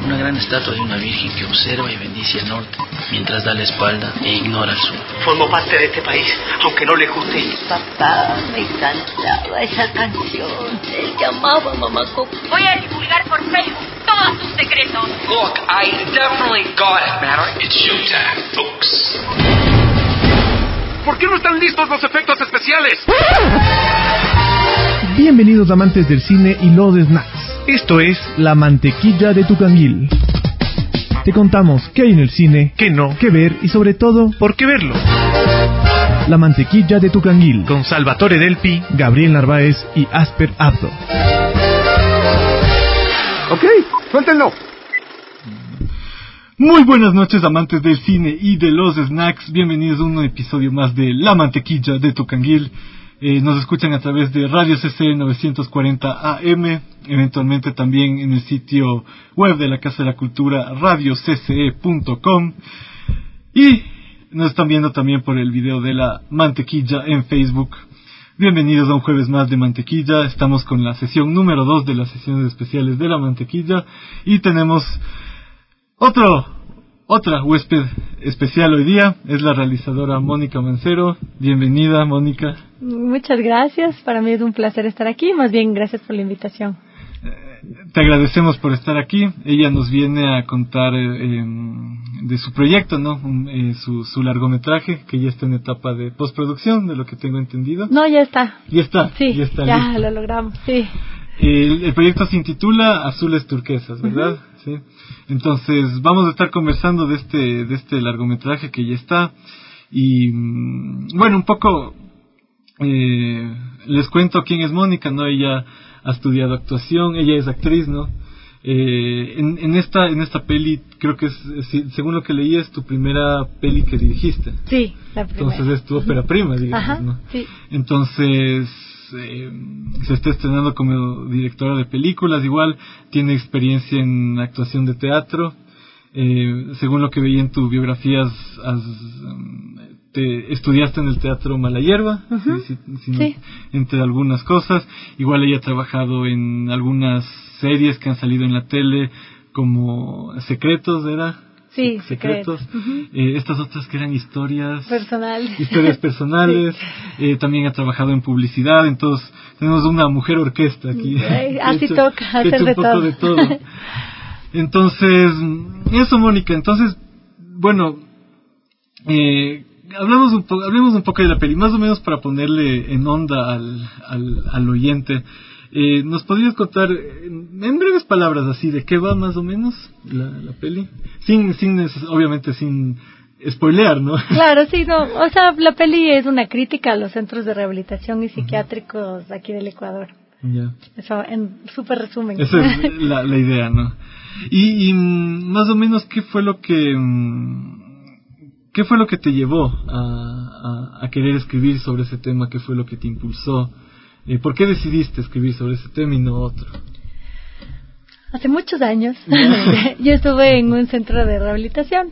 Una gran estatua de una virgen que observa y bendice el norte, mientras da la espalda e ignora el sur. Formo parte de este país, aunque no le guste. Papá, me encantaba esa canción. Él llamaba a Mamá Coco. Voy a divulgar por Facebook todos sus secretos. Look, I definitely got it, Matter. It's showtime, folks. ¿Por qué no están listos los efectos especiales? Bienvenidos amantes del cine y los snacks. Esto es La Mantequilla de tu Canguil. Te contamos qué hay en el cine, qué no, qué ver y sobre todo, por qué verlo. La Mantequilla de tu Canguil, con Salvatore Delpi, Gabriel Narváez y Asper Abdo. Ok, suéltenlo. Muy buenas noches, amantes del cine y de los snacks. Bienvenidos a un episodio más de La Mantequilla de tu Canguil. Nos escuchan a través de Radio CC 940 AM, eventualmente también en el sitio web de la Casa de la Cultura, radiocce.com, y nos están viendo también por el video de La Mantequilla en Facebook. Bienvenidos a un jueves más de Mantequilla. Estamos con la sesión número 2 de las sesiones especiales de La Mantequilla y tenemos otra huésped especial hoy día. Es la realizadora Mónica Mancero. Bienvenida, Mónica. Muchas gracias, para mí es un placer estar aquí, más bien gracias por la invitación. Te agradecemos por estar aquí. Ella nos viene a contar de su proyecto, ¿no? Su largometraje, que ya está en etapa de postproducción, de lo que tengo entendido. No, ya está. Ya está. Sí, ya está ya listo. lo logramos, sí. El proyecto se intitula Azules Turquesas, ¿verdad? Uh-huh. Sí. Entonces, vamos a estar conversando de este largometraje que ya está. Y, bueno, un poco les cuento quién es Mónica, ¿no? Ella ha estudiado actuación, ella es actriz, ¿no? En esta peli, creo que según lo que leí, es tu primera peli que dirigiste. Sí, la primera. Entonces es tu ópera prima, digamos. Ajá, ¿no? Sí. Entonces se está estrenando como directora de películas, igual tiene experiencia en actuación de teatro. Según lo que veía en tu biografía, te estudiaste en el Teatro Malayerba, uh-huh. Sí. Entre algunas cosas. Igual ella ha trabajado en algunas series que han salido en la tele, como Secretos, ¿era? Sí, Secretos. Uh-huh. Estas otras que eran historias personales. Sí. También ha trabajado en publicidad. Entonces tenemos una mujer orquesta aquí. Así toca hacer un poco de todo. Entonces, eso, Mónica. Entonces, bueno, hablemos un poco de la peli, más o menos para ponerle en onda al oyente. ¿Nos podrías contar en breves palabras así de qué va más o menos la peli? Obviamente sin spoilear, ¿no? Claro, sí, no. O sea, la peli es una crítica a los centros de rehabilitación y psiquiátricos uh-huh. aquí del Ecuador. Ya. Eso, en súper resumen. Esa es la idea, ¿no? Y más o menos, ¿qué fue lo que te llevó a querer escribir sobre ese tema? ¿Qué fue lo que te impulsó? ¿Por qué decidiste escribir sobre ese tema y no otro? Hace muchos años yo estuve en un centro de rehabilitación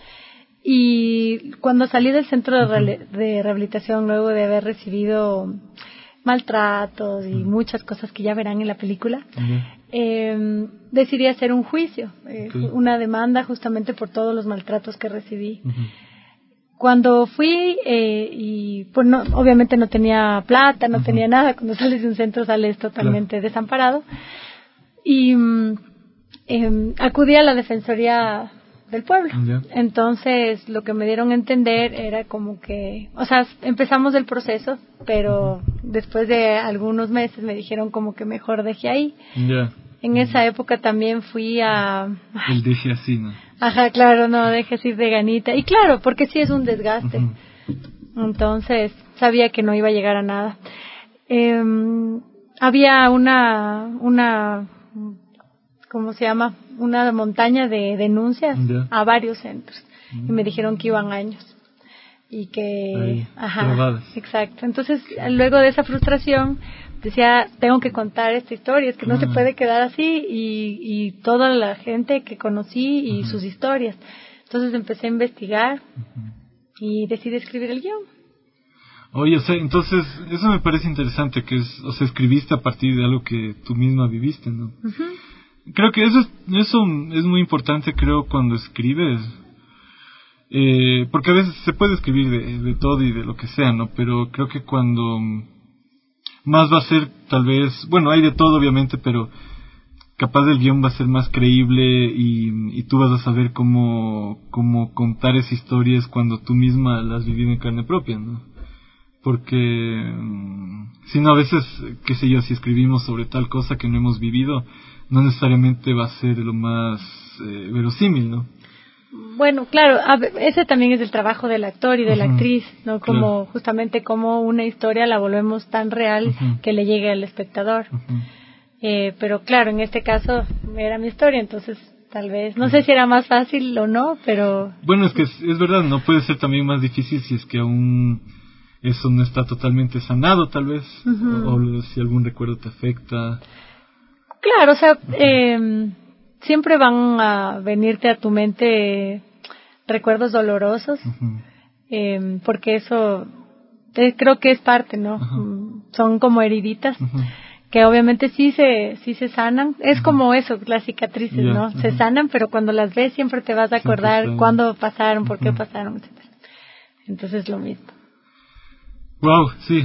y cuando salí del centro de rehabilitación, luego de haber recibido maltratos y muchas cosas que ya verán en la película, decidí hacer un juicio, una demanda justamente por todos los maltratos que recibí. Uh-huh. Cuando fui, y pues no, obviamente no tenía plata, no uh-huh. tenía nada, cuando sales de un centro sales totalmente desamparado, y acudí a la Defensoría del Pueblo. Yeah. Entonces lo que me dieron a entender era como que, o sea, empezamos el proceso, pero después de algunos meses me dijeron como que mejor dejé ahí. Yeah. En esa época también fui a... El dejé así, ¿no? Ajá, claro, no, dejé así de ganita. Y claro, porque sí es un desgaste. Uh-huh. Entonces sabía que no iba a llegar a nada. Había una ¿cómo se llama? Una montaña de denuncias a varios centros. Y me dijeron que iban años. Y que... Ahí, ajá, trabadas. Exacto. Entonces, luego de esa frustración, decía, tengo que contar esta historia, es que no se puede quedar así, y toda la gente que conocí y sus historias. Entonces empecé a investigar y decidí escribir el guión. Oye, o sea, entonces, eso me parece interesante, que es, o sea, escribiste a partir de algo que tú misma viviste, ¿no? Creo que eso es muy importante, creo, cuando escribes. Porque a veces se puede escribir de todo y de lo que sea, ¿no? Pero creo que cuando más va a ser, tal vez, bueno, hay de todo obviamente, pero capaz el guión va a ser más creíble y tú vas a saber cómo contar esas historias cuando tú misma las has vivido en carne propia, ¿no? Porque si no, a veces, qué sé yo, si escribimos sobre tal cosa que no hemos vivido, no necesariamente va a ser lo más verosímil, ¿no? Bueno, claro, ese también es el trabajo del actor y de la actriz, ¿no? Como justamente como una historia la volvemos tan real que le llegue al espectador. Pero claro, en este caso era mi historia, entonces tal vez, no sé si era más fácil o no, pero... Bueno, es que es verdad, no puede ser también más difícil si es que aún eso no está totalmente sanado, tal vez, o si algún recuerdo te afecta. Claro, o sea, siempre van a venirte a tu mente recuerdos dolorosos, porque eso creo que es parte, ¿no? Son como heriditas que obviamente sí se sanan. Es como eso, las cicatrices, ¿no? Se sanan, pero cuando las ves siempre te vas a acordar cuándo pasaron, por qué pasaron, etc. Entonces lo mismo. Wow, sí.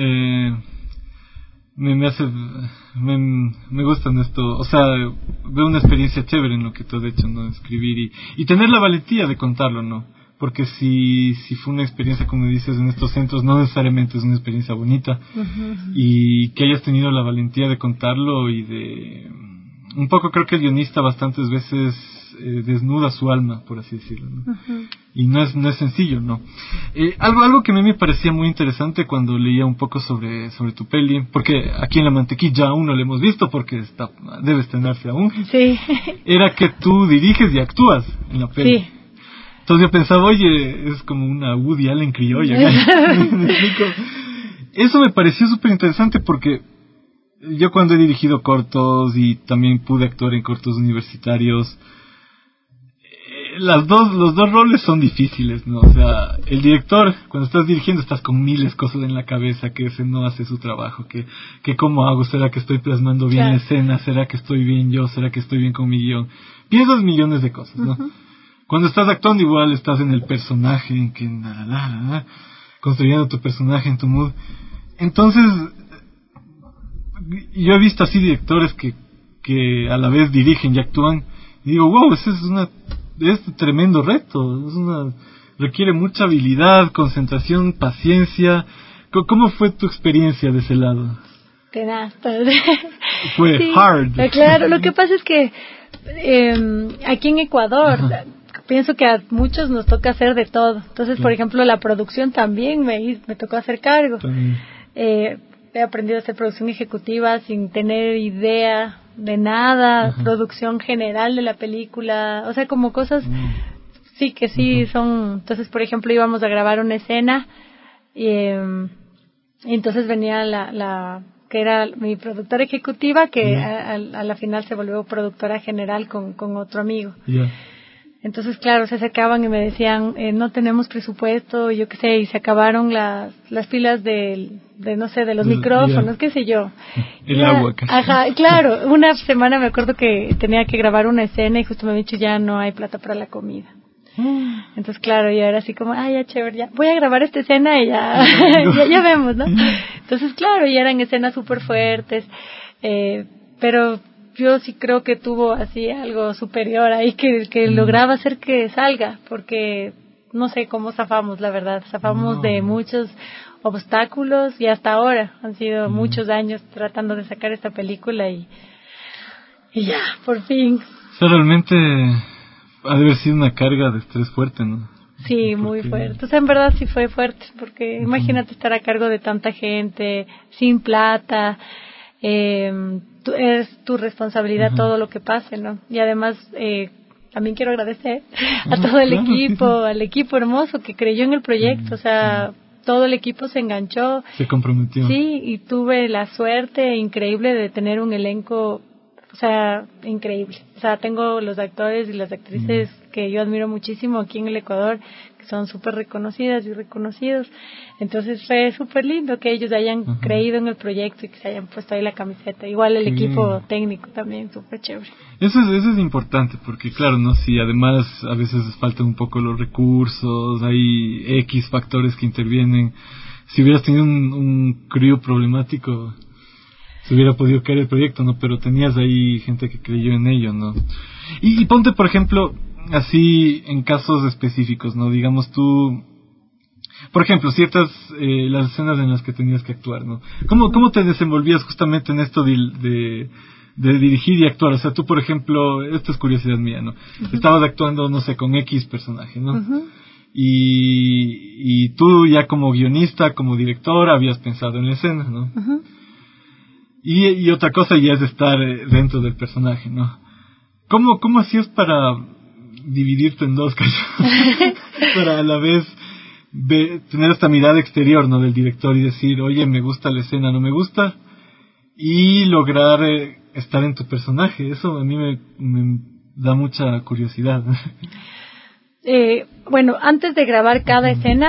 Me gustan esto, o sea, veo una experiencia chévere en lo que tú has hecho, ¿no? Escribir y tener la valentía de contarlo, ¿no? Porque si fue una experiencia, como dices, en estos centros, no necesariamente es una experiencia bonita, y que hayas tenido la valentía de contarlo y de... Un poco creo que el guionista bastantes veces desnuda su alma, por así decirlo, ¿no? Y no es sencillo, ¿no? Algo que a mí me parecía muy interesante cuando leía un poco sobre tu peli, porque aquí en La Mantequilla aún no la hemos visto porque debe estrenarse aún, era que tú diriges y actúas en la peli. Sí. Entonces yo pensaba, oye, es como una Woody Allen criolla. ¿Me explico? Eso me pareció súper interesante porque yo cuando he dirigido cortos y también pude actuar en cortos universitarios, los dos roles son difíciles, ¿no? O sea, el director, cuando estás dirigiendo, estás con miles cosas en la cabeza, que ese no hace su trabajo, que cómo hago, será que estoy plasmando bien la escena, será que estoy bien yo, será que estoy bien con mi guión. Piensas millones de cosas, ¿no? Cuando estás actuando igual estás en el personaje, en que construyendo tu personaje en tu mood. Entonces, yo he visto así directores que a la vez dirigen y actúan, y digo, wow, ese es tremendo reto, requiere mucha habilidad, concentración, paciencia. ¿Cómo fue tu experiencia de ese lado? Tenaz. Fue hard. Claro, lo que pasa es que aquí en Ecuador pienso que a muchos nos toca hacer de todo. Entonces, por ejemplo, la producción también me tocó hacer cargo. He aprendido a hacer producción ejecutiva sin tener idea de nada, producción general de la película, o sea, como cosas sí son. Entonces, por ejemplo, íbamos a grabar una escena y entonces venía la que era mi productora ejecutiva, que a la final se volvió productora general con otro amigo. Entonces, claro, se acercaban y me decían, no tenemos presupuesto, yo qué sé, y se acabaron las pilas de los micrófonos, qué sé yo. El agua. Ajá, claro, una semana me acuerdo que tenía que grabar una escena y justo me han dicho, ya no hay plata para la comida. Entonces, claro, yo era así como, ya chévere, ya voy a grabar esta escena y ya vemos, ¿no? Entonces, claro, y eran escenas súper fuertes, pero yo sí creo que tuvo así algo superior ahí que lograba hacer que salga, porque no sé cómo zafamos, la verdad, de muchos obstáculos y hasta ahora han sido muchos años tratando de sacar esta película y ya, por fin. O sea, realmente ha de haber sido una carga de estrés fuerte, ¿no? Sí, muy fuerte. O sea, en verdad sí fue fuerte, porque imagínate estar a cargo de tanta gente, sin plata, es tu responsabilidad todo lo que pase, ¿no? Y además, también quiero agradecer a todo el equipo, al equipo hermoso que creyó en el proyecto, o sea, todo el equipo se enganchó. Se comprometió. Sí, y tuve la suerte increíble de tener un elenco O sea, increíble. O sea, tengo los actores y las actrices que yo admiro muchísimo aquí en el Ecuador, que son súper reconocidas y reconocidos. Entonces fue súper lindo que ellos hayan creído en el proyecto y que se hayan puesto ahí la camiseta. Igual el equipo técnico también, súper chévere. Eso es importante, porque claro, ¿no? Si además a veces faltan un poco los recursos, hay X factores que intervienen. Si hubieras tenido un crew problemático, se hubiera podido caer el proyecto, ¿no? Pero tenías ahí gente que creyó en ello, ¿no? Y ponte, por ejemplo, así en casos específicos, ¿no? Digamos tú, por ejemplo, ciertas, las escenas en las que tenías que actuar, ¿no? ¿Cómo te desenvolvías justamente en esto de dirigir y actuar? O sea, tú, por ejemplo, esto es curiosidad mía, ¿no? Estabas actuando, no sé, con X personaje, ¿no? Y tú ya como guionista, como director, habías pensado en la escena, ¿no? Y otra cosa ya es estar dentro del personaje, ¿no? ¿Cómo hacías para dividirte en dos cachos? Para a la vez tener esta mirada exterior, ¿no? Del director y decir, oye, me gusta la escena, no me gusta, y lograr estar en tu personaje. Eso a mí me da mucha curiosidad. Bueno, antes de grabar cada escena,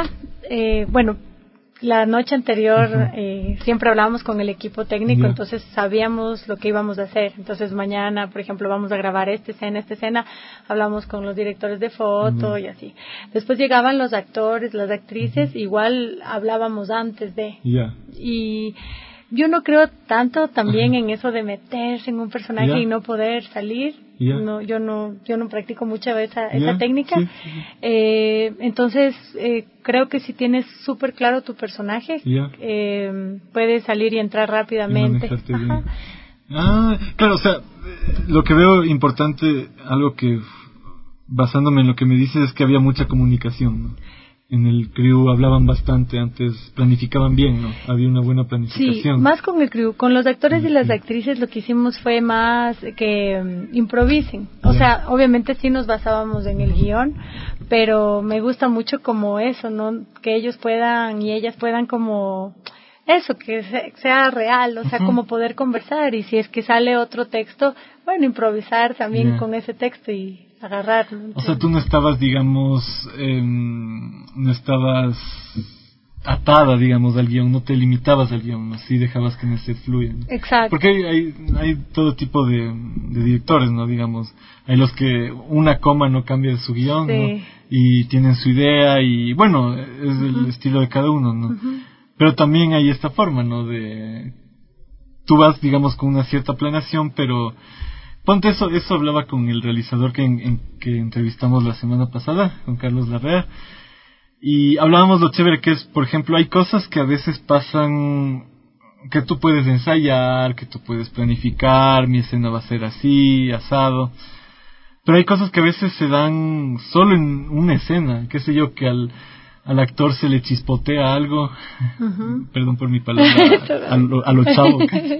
la noche anterior siempre hablábamos con el equipo técnico, entonces sabíamos lo que íbamos a hacer. Entonces mañana, por ejemplo, vamos a grabar esta escena, hablamos con los directores de foto y así. Después llegaban los actores, las actrices, igual hablábamos antes de. Y yo no creo tanto también en eso de meterse en un personaje y no poder salir. No, yo no practico mucho esa técnica. Entonces creo que si tienes súper claro tu personaje, puedes salir y entrar rápidamente. Claro, o sea, lo que veo importante, algo que basándome en lo que me dices, es que había mucha comunicación, ¿no? En el crew hablaban bastante antes, planificaban bien, ¿no? Había una buena planificación. Sí, más con el crew. Con los actores y las actrices lo que hicimos fue más que improvisen. O sea, obviamente sí nos basábamos en el guión, pero me gusta mucho como eso, ¿no? Que ellos puedan y ellas puedan como eso, que sea real, o sea, como poder conversar. Y si es que sale otro texto, bueno, improvisar también con ese texto y agarrar, ¿no? O sea, tú no estabas, digamos, no estabas atada, digamos, al guión, no te limitabas al guión, ¿no? Sí dejabas que en ese fluya, ¿no? Exacto. Porque hay todo tipo de directores, ¿no? Digamos, hay los que una coma no cambia de su guión, ¿no? Y tienen su idea y, bueno, es el estilo de cada uno, ¿no? Pero también hay esta forma, ¿no? De tú vas, digamos, con una cierta planeación, pero ponte eso hablaba con el realizador que entrevistamos la semana pasada, con Carlos Larrea, y hablábamos lo chévere que es, por ejemplo, hay cosas que a veces pasan, que tú puedes ensayar, que tú puedes planificar, mi escena va a ser así, asado, pero hay cosas que a veces se dan solo en una escena, qué sé yo, que al actor se le chispotea algo, perdón por mi palabra, a lo chavo,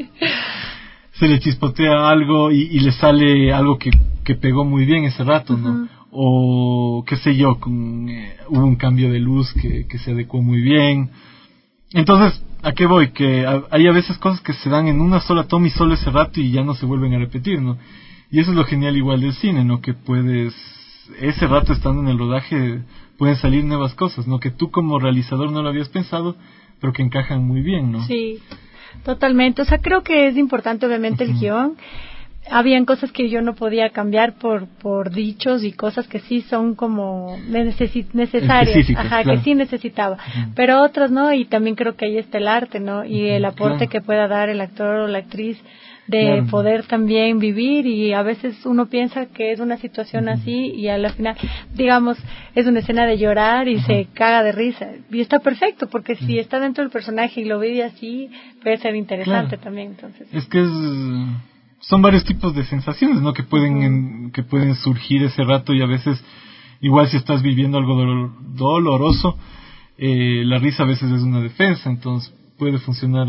se le chispotea algo y le sale algo que pegó muy bien ese rato, ¿no? O qué sé yo, hubo un cambio de luz que se adecuó muy bien. Entonces, ¿a qué voy? Que hay a veces cosas que se dan en una sola toma y solo ese rato y ya no se vuelven a repetir, ¿no? Y eso es lo genial igual del cine, ¿no? Que puedes, ese rato estando en el rodaje, pueden salir nuevas cosas, ¿no? Que tú como realizador no lo habías pensado, pero que encajan muy bien, ¿no? Sí, totalmente. O sea, creo que es importante obviamente el guión. Habían cosas que yo no podía cambiar por dichos y cosas que sí son como necesarias, claro, que sí necesitaba, pero otras no, y también creo que ahí está el arte, ¿no? Y el aporte que pueda dar el actor o la actriz de poder también vivir, y a veces uno piensa que es una situación así y a la final, digamos, es una escena de llorar y se caga de risa, y está perfecto porque si está dentro del personaje y lo vive así, puede ser interesante también. Entonces es que son varios tipos de sensaciones, ¿no? Que pueden surgir ese rato, y a veces igual si estás viviendo algo doloroso, la risa a veces es una defensa, entonces puede funcionar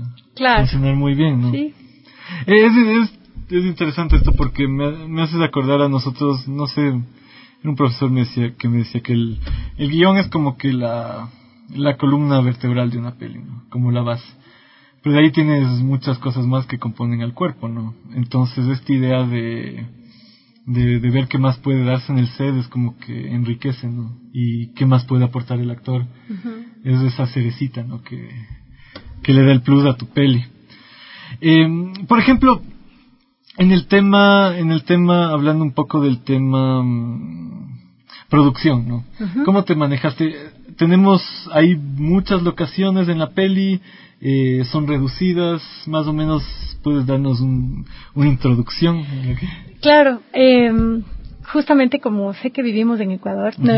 muy bien, ¿no? Sí. Es interesante esto porque me haces acordar a nosotros, no sé, un profesor me decía que el guión es como que la columna vertebral de una peli, ¿no? Como la base. Pero de ahí tienes muchas cosas más que componen al cuerpo, ¿no? Entonces esta idea de ver qué más puede darse en el set es como que enriquece, ¿no? Y qué más puede aportar el actor. Es esa cerecita, ¿no? Que le da el plus a tu peli. Por ejemplo, en el tema, hablando un poco del tema producción, ¿no? ¿Cómo te manejaste? Tenemos ahí muchas locaciones en la peli, son reducidas, más o menos puedes darnos una introducción. Claro, justamente como sé que vivimos en Ecuador, ¿no?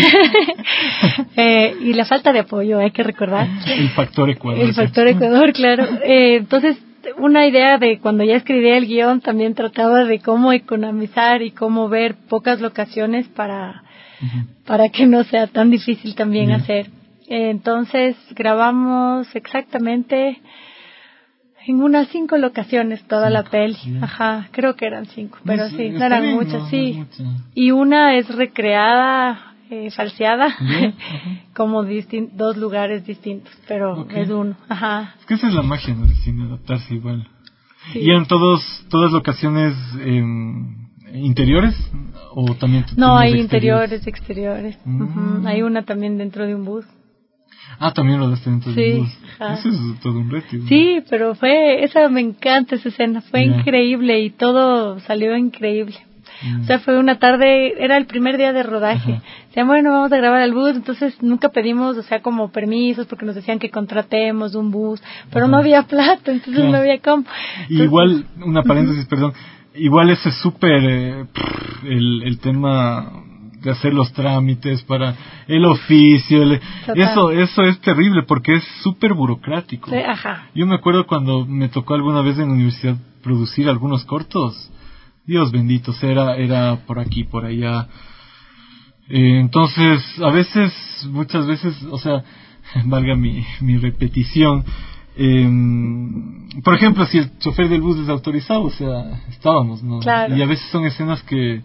Y la falta de apoyo, hay que recordar. El factor Ecuador. El factor Ecuador, claro. Entonces, una idea de cuando ya escribí el guión, también trataba de cómo economizar y cómo ver pocas locaciones para que no sea tan difícil también hacer. Entonces, grabamos exactamente en unas 5 locaciones toda la peli. Ajá, creo que eran 5, pero sí, no eran bien, muchas, sí. Y una es recreada, falseada, como 2 lugares distintos, pero es uno. Ajá. Es que esa es la magia, ¿no? Sin adaptarse igual. Sí. ¿Y eran todas locaciones interiores o también? No, hay interiores, exteriores. Hay una también dentro de un bus. Ah, también lo daste dentro de un bus. Eso es todo un reto. Sí, pero me encanta esa escena, fue increíble y todo salió increíble. O sea, fue una tarde, era el primer día de rodaje. Decían, bueno, vamos a grabar al bus, entonces nunca pedimos, o sea, como permisos, porque nos decían que contratemos un bus, pero no había plata, entonces no había cómo. Y igual, una paréntesis, perdón, igual ese es súper, el tema de hacer los trámites para el oficio, eso es terrible porque es súper burocrático. Sí, ajá. Yo me acuerdo cuando me tocó alguna vez en la universidad producir algunos cortos, Dios bendito, era por aquí, por allá. Entonces, muchas veces, o sea, valga mi repetición, por ejemplo, si el chofer del bus desautorizado, o sea, estábamos, ¿no? Claro. Y a veces son escenas que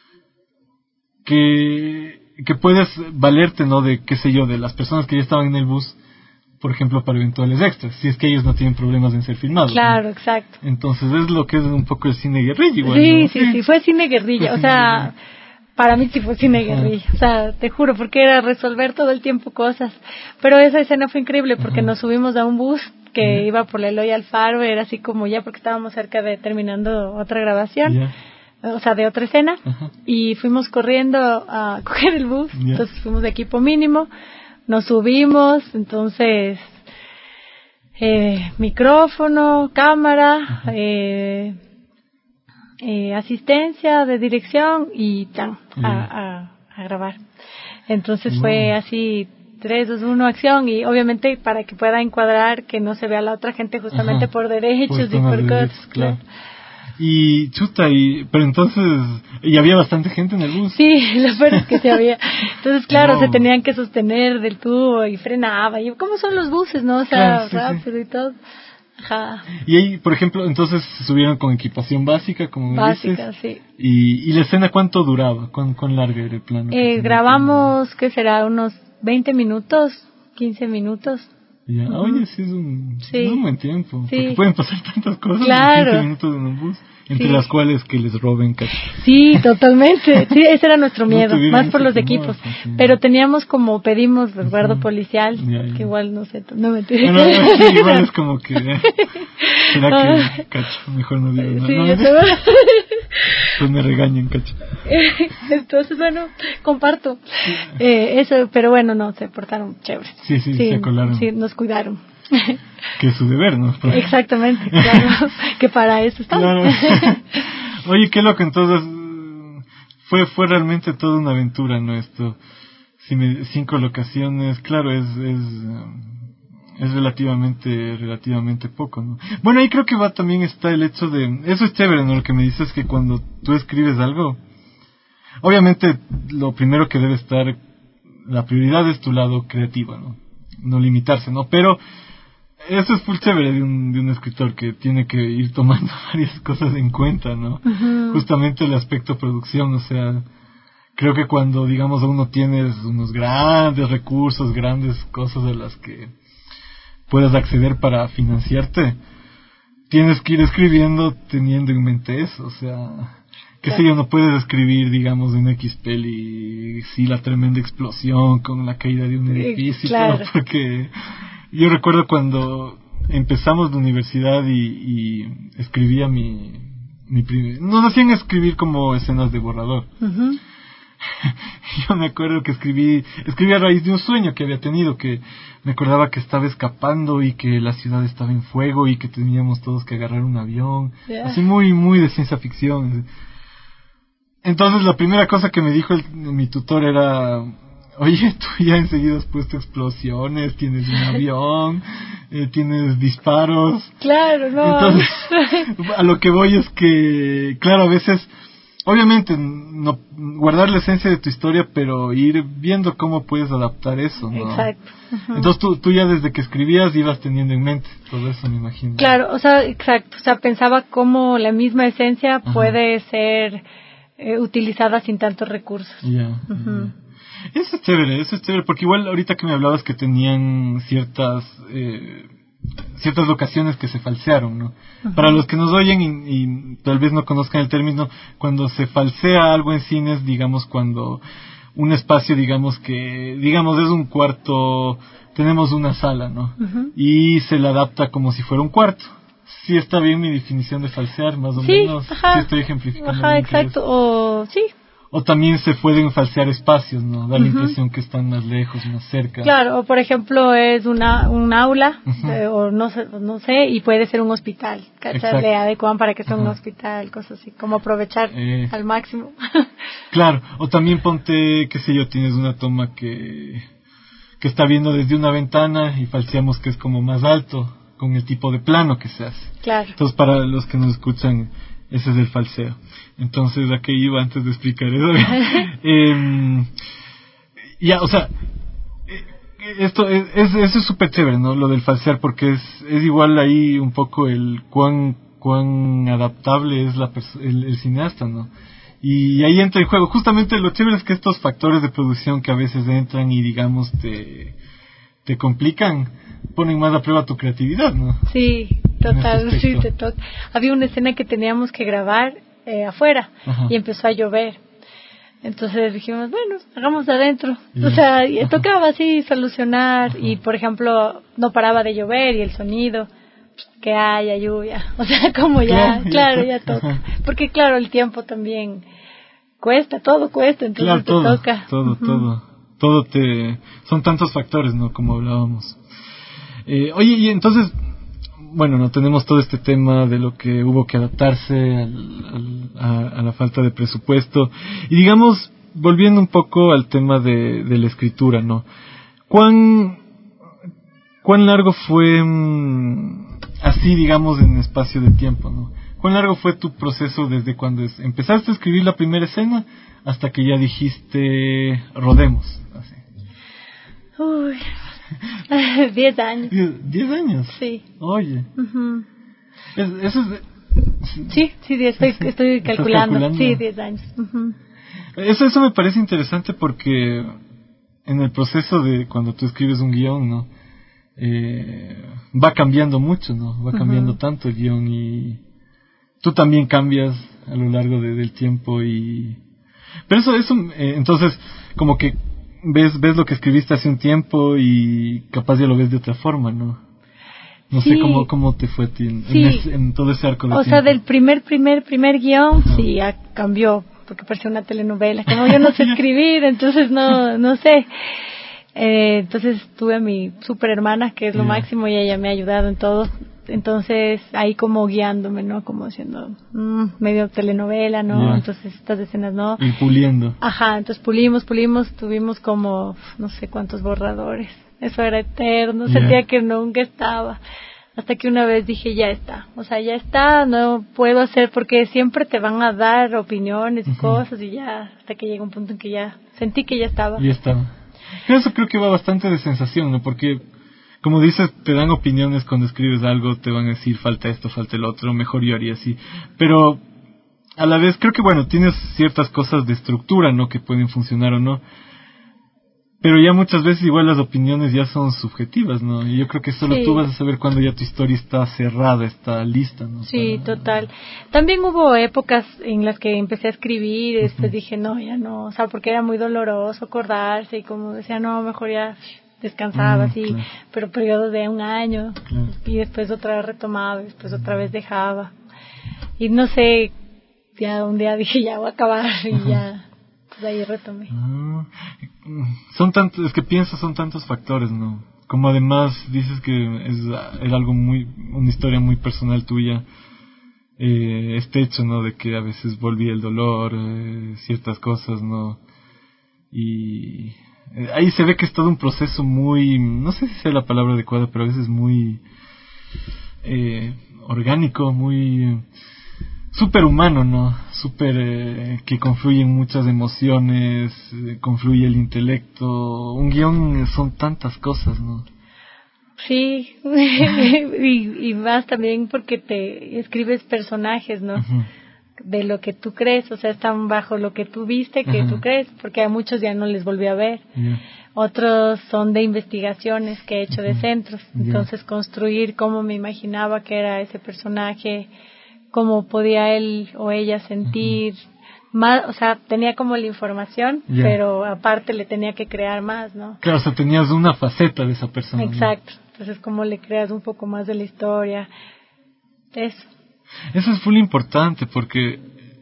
puedes valerte, ¿no? De, qué sé yo, de las personas que ya estaban en el bus, por ejemplo, para eventuales extras, si es que ellos no tienen problemas en ser filmados. Claro, ¿no? exacto. Entonces es lo que es un poco el cine guerrilla igual, sí, ¿no? sí, fue cine guerrilla, o sea, para mí sí fue cine guerrilla, o sea, te juro, porque era resolver todo el tiempo cosas, pero esa escena fue increíble porque nos subimos a un bus que iba por la Eloy Alfaro, era así como ya porque estábamos cerca de terminando otra grabación. O sea, de otra escena, y fuimos corriendo a coger el bus, entonces fuimos de equipo mínimo, nos subimos, entonces micrófono, cámara, asistencia de dirección y a grabar. Entonces fue así 3, 2, 1, acción, y obviamente para que pueda encuadrar que no se vea la otra gente justamente por derechos y por cosas. Claro. Y chuta, pero entonces, ¿y había bastante gente en el bus? Sí, lo peor es que sí había. Entonces, claro, se tenían que sostener del tubo y frenaba. Y ¿cómo son los buses, no? O sea, rápido y todo. Ajá. Y ahí, por ejemplo, entonces subieron con equipación básica, como básica, dices. Sí. ¿Y la escena cuánto duraba? ¿Cuán larga era el plano? Grabamos, ¿qué será? Unos 20 minutos, 15 minutos. Ya, oye, sí es un buen tiempo. Sí. Porque pueden pasar tantas cosas en 15 minutos en un bus, entre las cuales que les roben cacho. Sí, totalmente. Sí, ese era nuestro miedo, más por los equipos. Pero teníamos como, pedimos resguardo policial, que igual no sé, no me entiendes. No, sí, igual es como que, ¿será que cacho? Mejor no digo nada. Sí, pues me regañan, cacho. Entonces, bueno, comparto eso, pero bueno, no, se portaron chévere. Sí, se colaron. Sí, nos cuidaron. Que es su deber, ¿no? Exactamente, claro, que para eso estamos. Claro. Oye, qué loco, entonces fue realmente toda una aventura, ¿no? Esto, 5 locaciones, claro, es relativamente poco, ¿no? Bueno, ahí creo que también está el hecho de, eso es chévere, ¿no? Lo que me dices es que cuando tú escribes algo, obviamente lo primero que debe estar, la prioridad es tu lado creativo, ¿no? No limitarse, ¿no? Pero eso es full chévere de un escritor que tiene que ir tomando varias cosas en cuenta, ¿no? Justamente el aspecto producción, o sea, creo que cuando, digamos, uno tiene unos grandes recursos, grandes cosas de las que puedas acceder para financiarte, tienes que ir escribiendo teniendo en mente eso, o sea, qué sé yo, no puedes escribir, digamos, en X peli, sí, la tremenda explosión con la caída de un edificio, claro. Porque yo recuerdo cuando empezamos la universidad y escribía mi primer... Nos hacían escribir como escenas de borrador. Uh-huh. Yo me acuerdo que escribí a raíz de un sueño que había tenido, que me acordaba que estaba escapando y que la ciudad estaba en fuego y que teníamos todos que agarrar un avión, así muy, muy de ciencia ficción. Entonces la primera cosa que me dijo mi tutor era: oye, tú ya enseguida has puesto explosiones, tienes un avión, tienes disparos. Claro, no. Entonces, a lo que voy es que, claro, a veces, obviamente, no guardar la esencia de tu historia, pero ir viendo cómo puedes adaptar eso, ¿no? Exacto. Uh-huh. Entonces tú ya desde que escribías ibas teniendo en mente todo eso, me imagino. Claro, o sea, exacto. O sea, pensaba cómo la misma esencia puede ser utilizada sin tantos recursos. Ya. Uh-huh. Eso es chévere, porque igual ahorita que me hablabas que tenían ciertas locaciones que se falsearon, ¿no? Uh-huh. Para los que nos oyen y tal vez no conozcan el término, cuando se falsea algo en cines, digamos, cuando un espacio, digamos es un cuarto, tenemos una sala, ¿no? Uh-huh. Y se le adapta como si fuera un cuarto. Sí, está bien mi definición de falsear, más o menos. Ajá. Sí, estoy ejemplificando. Ajá, exacto. O sí. O también se pueden falsear espacios, ¿no? Da la impresión que están más lejos, más cerca. Claro, o por ejemplo es un aula, o no sé, y puede ser un hospital. ¿Cachai? Le adecuan para que sea un hospital, cosas así, como aprovechar al máximo. Claro, o también ponte, qué sé yo, tienes una toma que está viendo desde una ventana y falseamos que es como más alto, con el tipo de plano que se hace. Claro. Entonces, para los que nos escuchan, ese es el falseo. Entonces, ¿a qué iba antes de explicar eso? Ya, o sea, eso es súper chévere, ¿no? Lo del falsear, porque es igual ahí un poco el cuán adaptable es el cineasta, ¿no? Y ahí entra en juego. Justamente lo chévere es que estos factores de producción que a veces entran y, digamos, te complican, ponen más a prueba tu creatividad, ¿no? Sí, total, sí, te toca. Había una escena que teníamos que grabar afuera. Ajá. Y empezó a llover. Entonces dijimos, bueno, hagamos adentro. O sea, tocaba así solucionar. Y, por ejemplo, no paraba de llover y el sonido, que haya lluvia. O sea, como ya toca. Ajá. Porque, claro, el tiempo también cuesta, todo cuesta, entonces claro, te toca. Todo son tantos factores, ¿no? Como hablábamos. Oye, y entonces, bueno, no tenemos todo este tema de lo que hubo que adaptarse a la falta de presupuesto. Y digamos, volviendo un poco al tema de la escritura, ¿no? ¿Cuán largo fue, así digamos, en espacio de tiempo, ¿no? ¿Cuán largo fue tu proceso desde cuando empezaste a escribir la primera escena hasta que ya dijiste, rodemos? Así. Uy, 10 años. 10 años. Sí. Oye. Uh-huh. Eso es. Sí, estoy calculando. Sí, 10 años. Uh-huh. Eso me parece interesante porque en el proceso de cuando tú escribes un guión, ¿no? Va cambiando mucho, ¿no? Va cambiando tanto el guión y tú también cambias a lo largo del tiempo pero eso entonces como que ves lo que escribiste hace un tiempo y capaz ya lo ves de otra forma, ¿no? No sé cómo te fue a ti en todo ese arco de tiempo. O sea, del primer guión, sí, ya cambió, porque parecía una telenovela. Como yo no sé escribir, entonces no sé. Entonces tuve a mi super hermana, que es lo máximo, y ella me ha ayudado en todo. Entonces, ahí como guiándome, ¿no? Como haciendo medio telenovela, ¿no? Entonces, estas escenas, ¿no? Y puliendo. Ajá, entonces pulimos, tuvimos como no sé cuántos borradores. Eso era eterno, sentía que nunca estaba. Hasta que una vez dije, ya está. O sea, ya está, no puedo hacer, porque siempre te van a dar opiniones y cosas, y ya, hasta que llega un punto en que ya sentí que ya estaba. Ya estaba. Eso creo que va bastante de sensación, ¿no? Porque, como dices, te dan opiniones cuando escribes algo, te van a decir, falta esto, falta el otro, mejor yo haría así. Pero, a la vez, creo que, bueno, tienes ciertas cosas de estructura, ¿no? Que pueden funcionar o no. Pero ya muchas veces igual las opiniones ya son subjetivas, ¿no? Y yo creo que solo Sí. tú vas a saber cuando ya tu historia está cerrada, está lista, ¿no? Sí, total. También hubo épocas en las que empecé a escribir y después dije, no, ya no, o sea, porque era muy doloroso acordarse y como decía, no, mejor ya descansaba así, claro. pero periodos de 1 año, Claro. y después otra vez retomaba, y después otra vez dejaba. Y no sé, ya un día dije, ya voy a acabar y ya, pues ahí retomé. Son tantos, es que pienso, son tantos factores, ¿no? Como además dices que era algo una historia muy personal tuya, este hecho, ¿no? De que a veces volvía el dolor, ciertas cosas, ¿no? Y ahí se ve que es todo un proceso muy, no sé si sea la palabra adecuada, pero a veces muy orgánico, muy superhumano, ¿no? Que confluyen muchas emociones, confluye el intelecto. Un guión son tantas cosas, ¿no? Sí, y más también porque te escribes personajes, ¿no? Uh-huh. De lo que tú crees, o sea, están bajo lo que tú viste, que Uh-huh. tú crees, porque a muchos ya no les volví a ver. Yeah. Otros son de investigaciones que he hecho de Uh-huh. centros, Yeah. entonces construir cómo me imaginaba que era ese personaje, cómo podía él o ella sentir, más, o sea, tenía como la información, Yeah. pero aparte le tenía que crear más, ¿no? Claro, o sea, tenías una faceta de esa persona. Exacto, entonces cómo le creas un poco más de la historia, eso. Eso es muy importante porque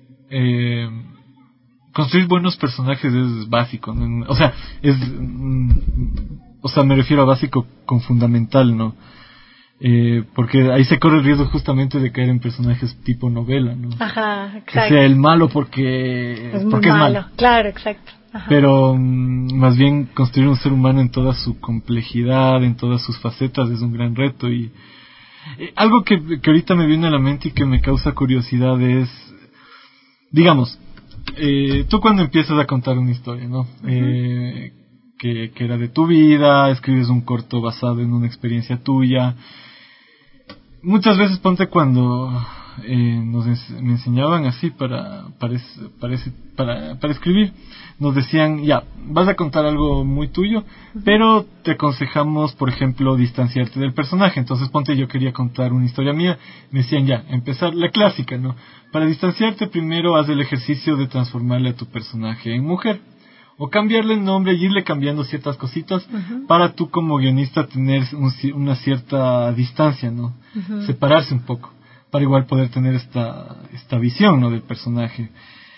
construir buenos personajes es básico, ¿no? O sea, me refiero a básico con fundamental, ¿no? Porque ahí se corre el riesgo justamente de caer en personajes tipo novela, ¿no? Ajá, exacto. Que sea el malo porque es muy porque malo. Es malo. Claro, exacto. Ajá. Pero más bien construir un ser humano en toda su complejidad, en todas sus facetas es un gran reto. Y algo que ahorita me viene a la mente y que me causa curiosidad es, digamos, tú cuando empiezas a contar una historia, ¿no? Uh-huh. Que era de tu vida, escribes un corto basado en una experiencia tuya. Muchas veces ponte cuando me enseñaban así para escribir, nos decían, ya, vas a contar algo muy tuyo, pero te aconsejamos, por ejemplo, distanciarte del personaje. Entonces ponte, yo quería contar una historia mía, me decían, ya, empezar la clásica, ¿no? Para distanciarte primero haz el ejercicio de transformarle a tu personaje en mujer, o cambiarle el nombre y irle cambiando ciertas cositas para tú como guionista tener una cierta distancia, ¿no? Separarse un poco, para igual poder tener esta visión, ¿no? Del personaje.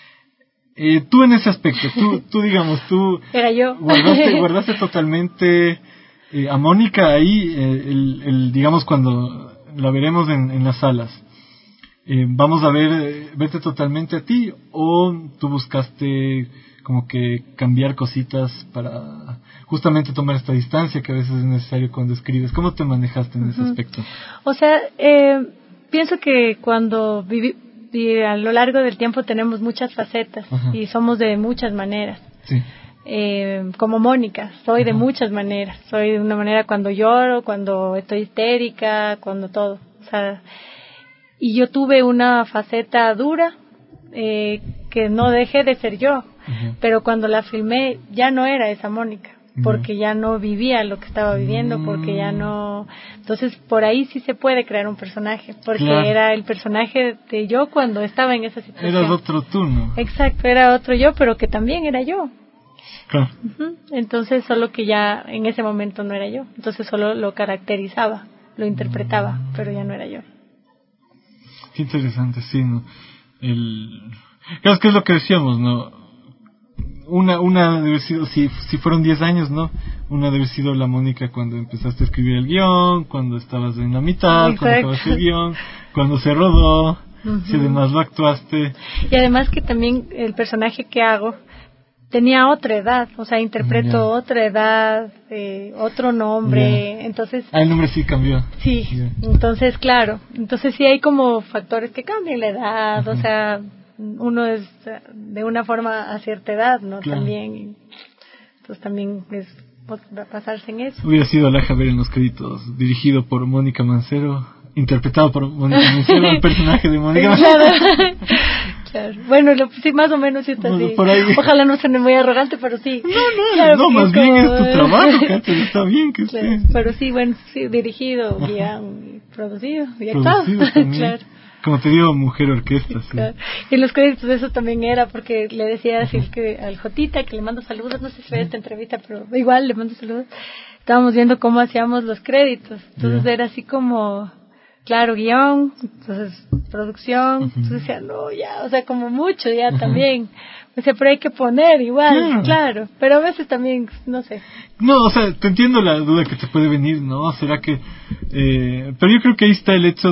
Tú en ese aspecto, tú digamos, tú era yo. guardaste totalmente a Mónica ahí, digamos cuando la veremos en las salas. Vamos a verte totalmente a ti, o tú buscaste como que cambiar cositas para justamente tomar esta distancia que a veces es necesario cuando escribes. ¿Cómo te manejaste en ese aspecto? O sea, pienso que cuando a lo largo del tiempo tenemos muchas facetas y somos de muchas maneras. Sí. Como Mónica, soy de muchas maneras. Soy de una manera cuando lloro, cuando estoy histérica, cuando todo. O sea, y yo tuve una faceta dura que no dejé de ser yo. Pero cuando la filmé ya no era esa Mónica, porque ya no vivía lo que estaba viviendo, porque ya no... Entonces por ahí sí se puede crear un personaje, porque era el personaje de yo cuando estaba en esa situación. Eras otro tú, ¿no? Exacto, era otro yo, pero que también era yo. Claro. Entonces solo que ya en ese momento no era yo, entonces solo lo caracterizaba, lo interpretaba, pero ya no era yo. Qué interesante, sí, ¿no? Claro, es que es lo que decíamos, ¿no? Una debe haber sido, si fueron 10 años, ¿no? Una debe haber sido la Mónica cuando empezaste a escribir el guión, cuando estabas en la mitad, cuando acabaste el guión, cuando se rodó, si además lo actuaste. Y además que también el personaje que hago tenía otra edad, o sea, interpreto otra edad, otro nombre, entonces... el nombre sí cambió. Sí, entonces claro, entonces sí hay como factores que cambian la edad, o sea... Uno es de una forma a cierta edad, ¿no? Claro. También, entonces también es pasarse en eso. Hubiera sido Alaja ver en los créditos, dirigido por Mónica Mancero, interpretado por Mónica Mancero, el personaje de Mónica Mancero. Claro. Bueno, sí, más o menos siento así. Por ahí. Ojalá no suene muy arrogante, pero sí. No, claro, no, más bien es tu trabajo, Katia, está bien que claro, esté. pero sí, bueno, sí, dirigido, guión, producido y actuado. Claro. Como te digo, mujer orquesta, sí. Claro. Y en los créditos eso también era, porque le decía así que al Jotita, que le mando saludos, no sé si ve esta entrevista, pero igual le mando saludos. Estábamos viendo cómo hacíamos los créditos, entonces era así como, claro, guión, entonces producción, entonces decía, no, ya, o sea, como mucho ya también. O sea, pero hay que poner igual, claro, pero a veces también, no sé. No, o sea, te entiendo la duda que te puede venir, ¿no? ¿Será que...? Pero yo creo que ahí está el hecho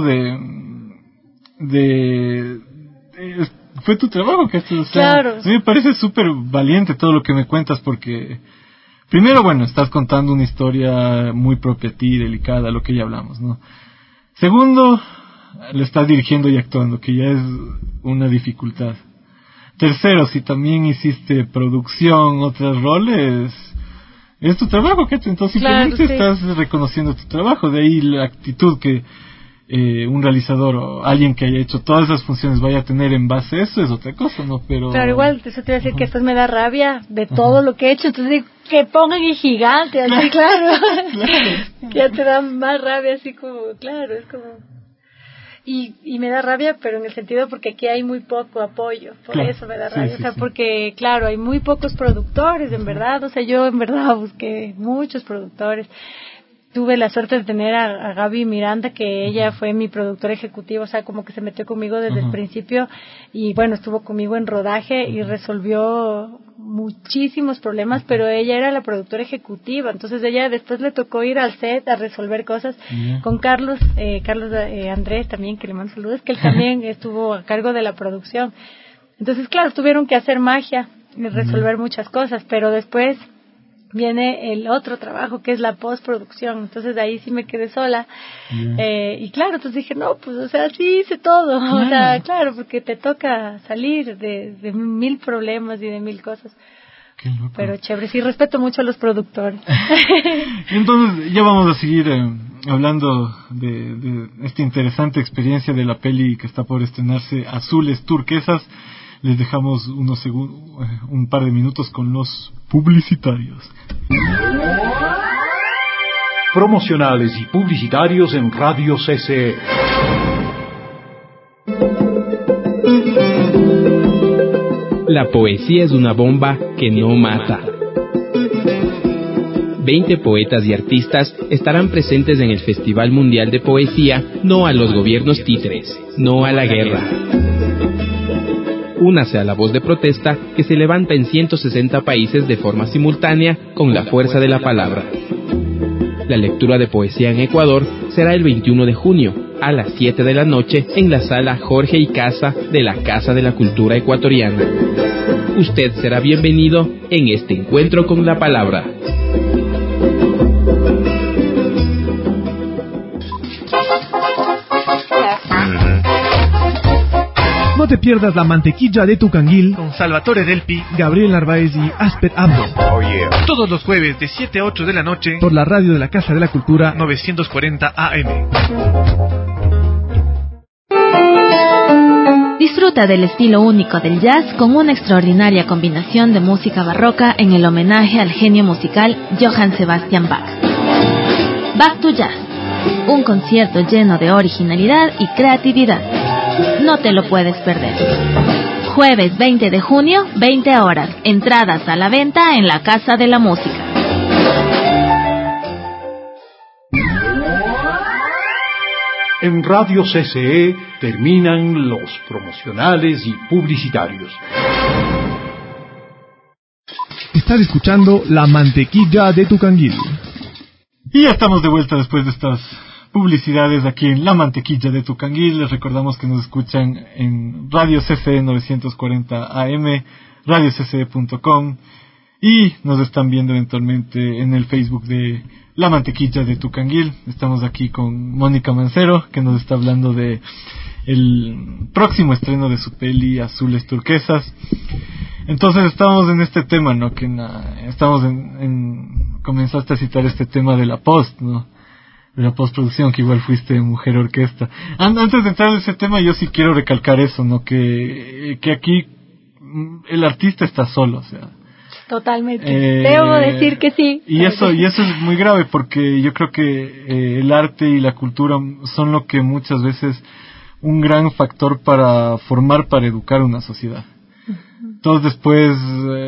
fue tu trabajo, que o sea, claro. A mí me parece súper valiente todo lo que me cuentas, porque primero, bueno, estás contando una historia muy propia a ti, delicada, lo que ya hablamos, ¿no? Segundo, le estás dirigiendo y actuando, que ya es una dificultad. Tercero, si también hiciste producción, otros roles, es tu trabajo, que entonces simplemente estás reconociendo tu trabajo. De ahí la actitud que un realizador o alguien que haya hecho todas esas funciones vaya a tener en base a eso es otra cosa, ¿no? Pero claro, igual, eso te iba a decir que después me da rabia de todo lo que he hecho, entonces digo, que pongan en gigante, así, claro. Que ya te da más rabia, así como, claro, es como... Y me da rabia, pero en el sentido porque aquí hay muy poco apoyo, por eso me da rabia, o sea, porque, claro, hay muy pocos productores, en verdad, o sea, yo en verdad busqué muchos productores. Tuve la suerte de tener a Gaby Miranda, que ella fue mi productora ejecutiva, o sea, como que se metió conmigo desde el principio y bueno, estuvo conmigo en rodaje y resolvió muchísimos problemas, pero ella era la productora ejecutiva, entonces ella después le tocó ir al set a resolver cosas con Carlos Andrés también, que le mando saludos, que él también estuvo a cargo de la producción. Entonces, claro, tuvieron que hacer magia y resolver muchas cosas, pero después viene el otro trabajo que es la postproducción, entonces de ahí sí me quedé sola y claro, entonces dije no, pues o sea, sí hice todo, o sea, claro, porque te toca salir de mil problemas y de mil cosas. Qué loco. Pero chévere, sí respeto mucho a los productores. Entonces ya vamos a seguir hablando de esta interesante experiencia de la peli que está por estrenarse, Azules Turquesas. Les dejamos un par de minutos con los publicitarios. Promocionales y publicitarios en Radio CCE. La poesía es una bomba que no mata. 20 poetas y artistas estarán presentes en el Festival Mundial de Poesía No a los Gobiernos Títeres, No a la Guerra. Únase a la voz de protesta que se levanta en 160 países de forma simultánea con la fuerza de la palabra. La lectura de poesía en Ecuador será el 21 de junio a las 7 de la noche en la sala Jorge Icaza de la Casa de la Cultura Ecuatoriana. Usted será bienvenido en este encuentro con la palabra. No te pierdas la mantequilla de tu canguil con Salvatore Delpi, Gabriel Narváez y Asper Abdo. Todos los jueves de 7 a 8 de la noche por la radio de la Casa de la Cultura 940 AM. Disfruta del estilo único del jazz con una extraordinaria combinación de música barroca en el homenaje al genio musical Johann Sebastian Bach. Back to Jazz, un concierto lleno de originalidad y creatividad. No te lo puedes perder. Jueves 20 de junio, 20 horas. Entradas a la venta en la Casa de la Música. En Radio CCE terminan los promocionales y publicitarios. Estás escuchando La Mantequilla de tu Canguil. Y ya estamos de vuelta después de estas publicidades aquí en La Mantequilla de tu Canguil. Les recordamos que nos escuchan en Radio CCE 940 AM, radiocce.com y nos están viendo eventualmente en el Facebook de La Mantequilla de tu Canguil. Estamos aquí con Mónica Mancero, que nos está hablando de el próximo estreno de su peli Azules Turquesas. Entonces estamos en este tema, ¿no? Que estamos comenzaste a citar este tema de la post, ¿no? la postproducción, que igual fuiste mujer orquesta. Antes de entrar en ese tema, yo sí quiero recalcar eso, ¿no? Que aquí el artista está solo, o sea. Totalmente. Debo decir que sí. Y eso es muy grave, porque yo creo que el arte y la cultura son lo que muchas veces un gran factor para formar, para educar una sociedad. Entonces después,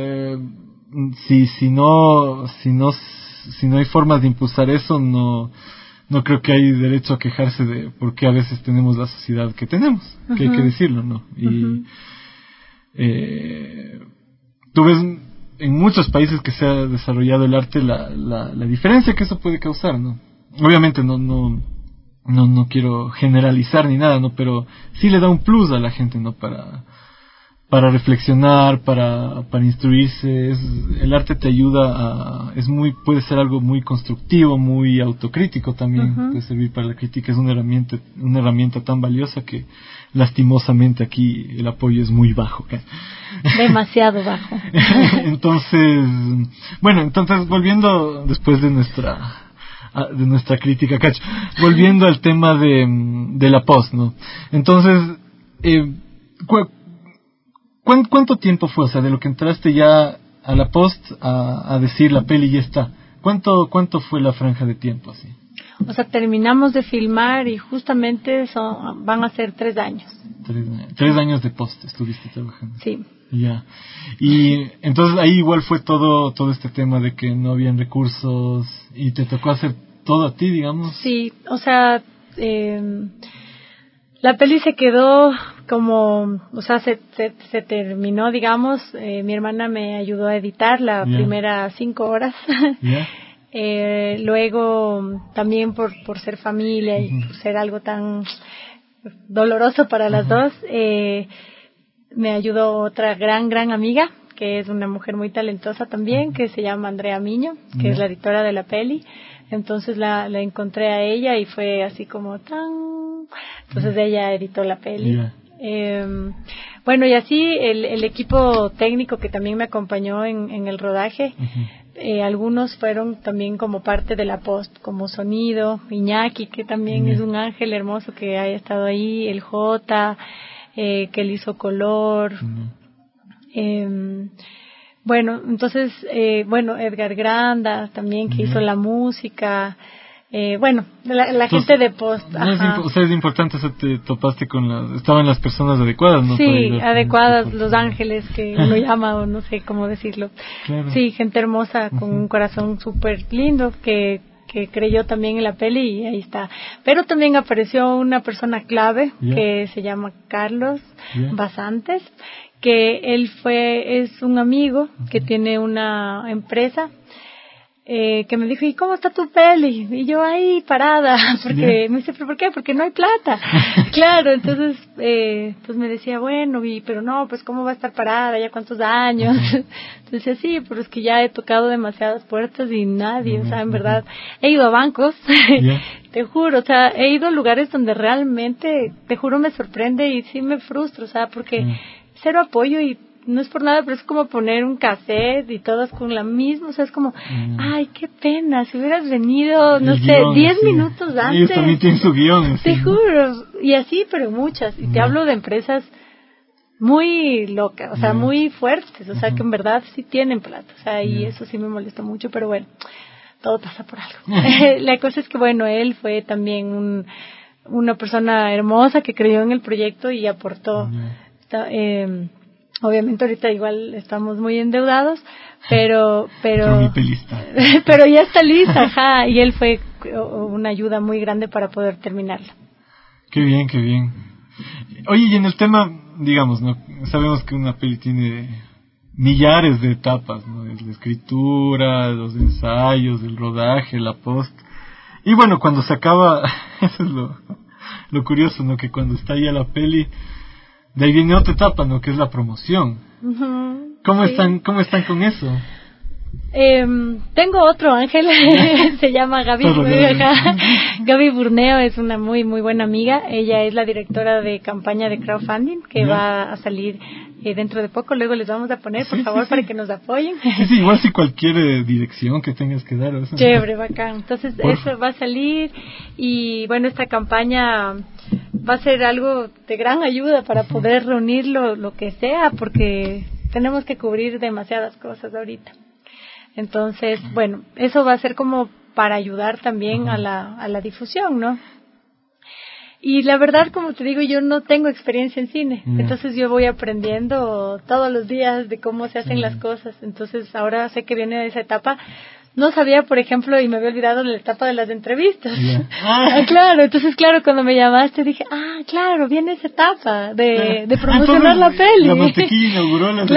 si no hay formas de impulsar eso, no creo que hay derecho a quejarse de por qué a veces tenemos la sociedad que tenemos, que hay que decirlo, ¿no? Y tú ves en muchos países que se ha desarrollado el arte la diferencia que eso puede causar, ¿no? Obviamente no quiero generalizar ni nada, ¿no? Pero sí le da un plus a la gente, ¿no? Para reflexionar, para instruirse. El arte te ayuda puede ser algo muy constructivo, muy autocrítico también, puede servir para la crítica. Es una herramienta tan valiosa que lastimosamente aquí el apoyo es muy bajo. Demasiado bajo. Entonces volviendo después de nuestra crítica, Cacho, volviendo al tema de la post, ¿no? Entonces, ¿cuánto tiempo fue? O sea, de lo que entraste ya a la post a decir la peli ya está. ¿Cuánto fue la franja de tiempo así? O sea, terminamos de filmar y justamente van a ser 3 años. 3 años de post estuviste trabajando. Sí. Ya. Y entonces ahí igual fue todo este tema de que no habían recursos y te tocó hacer todo a ti, digamos. Sí, o sea, la peli se quedó como, o sea, se terminó, digamos. Mi hermana me ayudó a editar la primera 5 horas. Yeah. Luego también por ser familia y por ser algo tan doloroso para las dos, me ayudó otra gran amiga, que es una mujer muy talentosa también, que se llama Andrea Miño, que es la editora de la peli. Entonces la encontré a ella y fue así como entonces ella editó la peli. Bueno, y así el equipo técnico que también me acompañó en el rodaje, algunos fueron también como parte de la post, como sonido, Iñaki, que también es un ángel hermoso que haya estado ahí, el J, que él hizo color. Bueno, entonces, Edgar Granda también, que hizo la música. La gente de post. O sea, es importante, o sea, te topaste estaban las personas adecuadas, ¿no? Sí, adecuadas, los ángeles que uno llama, o no sé cómo decirlo. Claro. Sí, gente hermosa con un corazón súper lindo que creyó también en la peli y ahí está. Pero también apareció una persona clave que se llama Carlos Basantes, que él es un amigo que tiene una empresa, que me dijo, ¿y cómo está tu peli? Y yo ahí parada, porque me dice, ¿pero por qué? Porque no hay plata. Claro, entonces, pues me decía, bueno, pero no, pues ¿cómo va a estar parada? ¿Ya cuántos años? Entonces, sí, pero es que ya he tocado demasiadas puertas y nadie, o sea, en verdad, he ido a bancos, te juro, o sea, he ido a lugares donde realmente, te juro, me sorprende y sí me frustro, o sea, porque cero apoyo y no es por nada, pero es como poner un cassette y todos con la misma, o sea, es como, ay, qué pena, si hubieras venido, no sé, 10 minutos antes. Ellos también tienen su guión. Te juro, y así, pero muchas, y te hablo de empresas muy locas, o sea, muy fuertes, o sea, que en verdad sí tienen plata, o sea, y eso sí me molesta mucho, pero bueno, todo pasa por algo. La cosa es que, bueno, él fue también una persona hermosa que creyó en el proyecto y aportó. Obviamente ahorita igual estamos muy endeudados, pero pero ya está lista, y él fue una ayuda muy grande para poder terminarla. Qué bien. Oye, y en el tema, digamos, ¿no? Sabemos que una peli tiene millares de etapas, ¿no? La escritura, los ensayos, el rodaje, la post. Y bueno, cuando se acaba, eso es lo curioso, ¿no? Que cuando está ya la peli, de ahí viene otra etapa, ¿no? Que es la promoción. ¿Cómo están con eso? Tengo otro ángel, se llama Gaby. Gaby Burneo es una muy muy buena amiga. Ella es la directora de campaña de crowdfunding que va a salir dentro de poco. Luego les vamos a poner, por favor, para que nos apoyen. Sí, igual si cualquier dirección que tengas que dar. Eso. Chévere, bacán. Entonces eso va a salir y bueno, esta campaña va a ser algo de gran ayuda para poder reunir lo que sea, porque tenemos que cubrir demasiadas cosas ahorita. Entonces, bueno, eso va a ser como para ayudar también a la difusión, ¿no? Y la verdad, como te digo, yo no tengo experiencia en cine, entonces yo voy aprendiendo todos los días de cómo se hacen las cosas. Entonces ahora sé que viene esa etapa. No sabía, por ejemplo, y me había olvidado la etapa de las entrevistas. Claro, entonces claro, cuando me llamaste dije, claro, viene esa etapa de promocionar la peli. La mantequilla inauguró la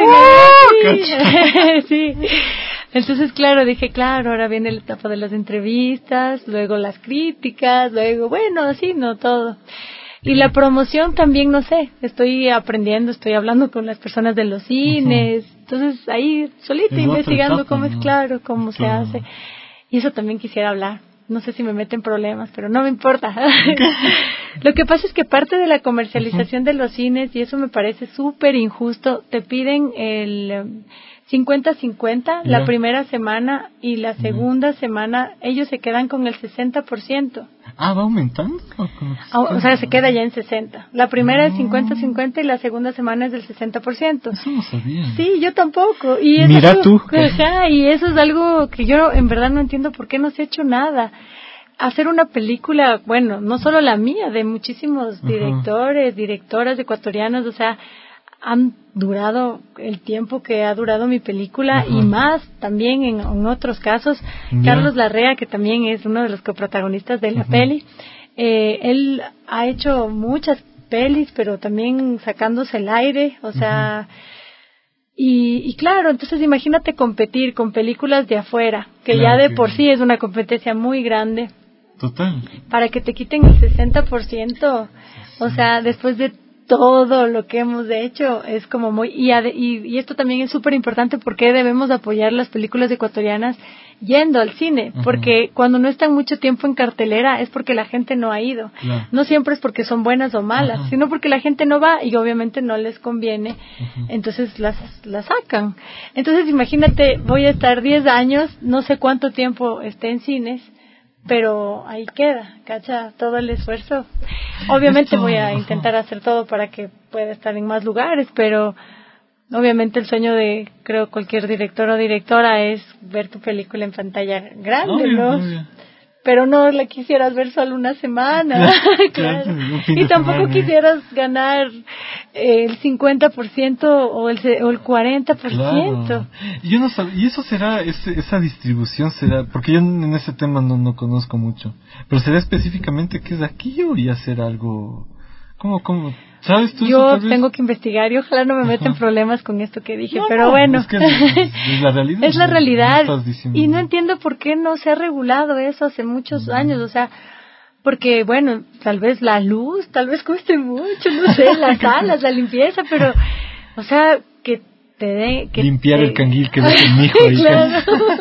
sí. Entonces, claro, dije, claro, ahora viene la etapa de las entrevistas, luego las críticas, luego, bueno, así, no todo. Y la promoción también, no sé, estoy aprendiendo, estoy hablando con las personas de los cines, entonces ahí solita investigando etapa, cómo es claro, cómo se hace. Y eso también quisiera hablar. No sé si me meten problemas, pero no me importa. Lo que pasa es que parte de la comercialización de los cines, y eso me parece súper injusto, te piden el 50-50 la primera semana y la segunda semana ellos se quedan con el 60%. ¿Va aumentando? O sea, se queda ya en 60. La primera es 50-50 y la segunda semana es del 60%. Eso no sabía. Sí, yo tampoco. Y eso Mira tú. Y eso es algo que yo en verdad no entiendo por qué no se ha hecho nada. Hacer una película, bueno, no solo la mía, de muchísimos directores, directoras ecuatorianas, o sea, han durado el tiempo que ha durado mi película y más también en otros casos. Carlos Larrea, que también es uno de los coprotagonistas de la peli, él ha hecho muchas pelis, pero también sacándose el aire, o sea, y claro, entonces imagínate competir con películas de afuera, que ya de por sí es una competencia muy grande. Total. Para que te quiten el 60%, o sea, después de todo lo que hemos hecho, es como muy... Y esto también es súper importante porque debemos apoyar las películas ecuatorianas yendo al cine, porque cuando no están mucho tiempo en cartelera es porque la gente no ha ido. No siempre es porque son buenas o malas, sino porque la gente no va y obviamente no les conviene, entonces las sacan. Entonces imagínate, voy a estar 10 años, no sé cuánto tiempo esté en cines, pero ahí queda, ¿cacha? Todo el esfuerzo. Obviamente voy a intentar hacer todo para que pueda estar en más lugares, pero obviamente el sueño de, creo, cualquier director o directora es ver tu película en pantalla grande, ¿no? Pero no la quisieras ver solo una semana, claro. Y tampoco quisieras ganar el 50% o el 40%. Claro. Y yo no sabía, y eso será, esa distribución será, porque yo en ese tema no conozco mucho, pero será específicamente que es aquí o ya será algo, ¿cómo? ¿Sabes tú? Yo tengo que investigar y ojalá no me meten problemas con esto que dije, pero bueno. Es que es la realidad. Es la realidad. Y no entiendo por qué no se ha regulado eso hace muchos años, o sea, porque bueno, tal vez la luz, tal vez cueste mucho, no sé, las salas, la limpieza, pero, o sea, que te dé... Limpiar el canguil que ves el mijo ahí. Claro.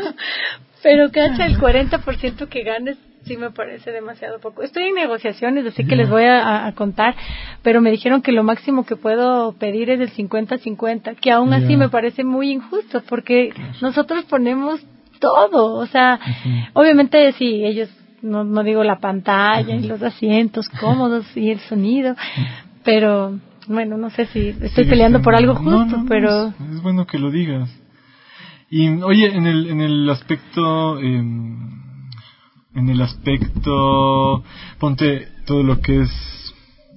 Pero cacha, el 40% que ganes sí me parece demasiado poco. Estoy en negociaciones, así que les voy a contar, pero me dijeron que lo máximo que puedo pedir es el 50-50, que aún así me parece muy injusto, porque nosotros ponemos todo, o sea, obviamente sí, ellos, no digo la pantalla y los asientos cómodos y el sonido, pero bueno, no sé si estoy peleando por algo justo, pero... Es bueno que lo digas. Y oye, en el aspecto... En el aspecto, ponte todo lo que es...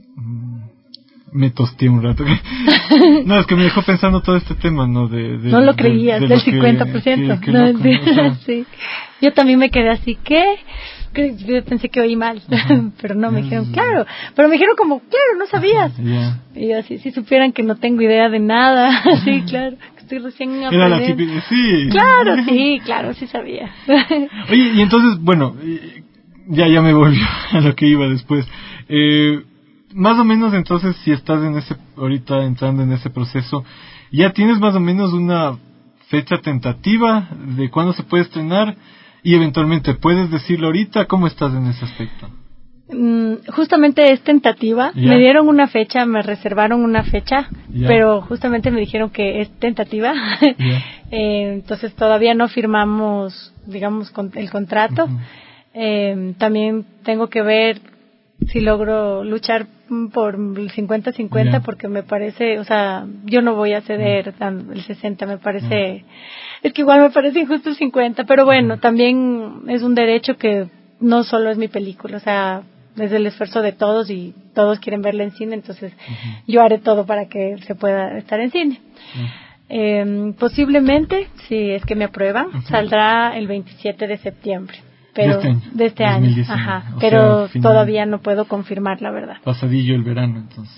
me tosté un rato. No, es que me dejó pensando todo este tema, ¿no? No lo creías, del 50%. Que loco, o sea, sí. Yo también me quedé así, ¿qué? Yo pensé que oí mal, pero no, me dijeron, claro. Pero me dijeron como, claro, no sabías. Y yo así, si supieran que no tengo idea de nada. Sí, claro. Estoy recién aprendiendo. Era la típica, sí. Claro, sí sabía. Oye, y entonces, bueno, ya me volvió a lo que iba después. Más o menos entonces, si estás ahorita entrando en ese proceso, ya tienes más o menos una fecha tentativa de cuándo se puede estrenar y eventualmente puedes decirlo ahorita? ¿Cómo estás en ese aspecto? Justamente es tentativa. Me dieron una fecha, me reservaron una fecha, pero justamente me dijeron que es tentativa. Entonces todavía no firmamos, digamos, el contrato. También tengo que ver si logro luchar por el 50-50, porque me parece, o sea, yo no voy a ceder el 60, me parece, es que igual me parece injusto el 50, pero bueno, también es un derecho que no solo es mi película, o sea, es el esfuerzo de todos y todos quieren verla en cine, entonces yo haré todo para que se pueda estar en cine. Posiblemente, si es que me aprueban, saldrá el 27 de septiembre. Pero de este año, pero todavía no puedo confirmar la verdad. Pasadillo el verano, entonces.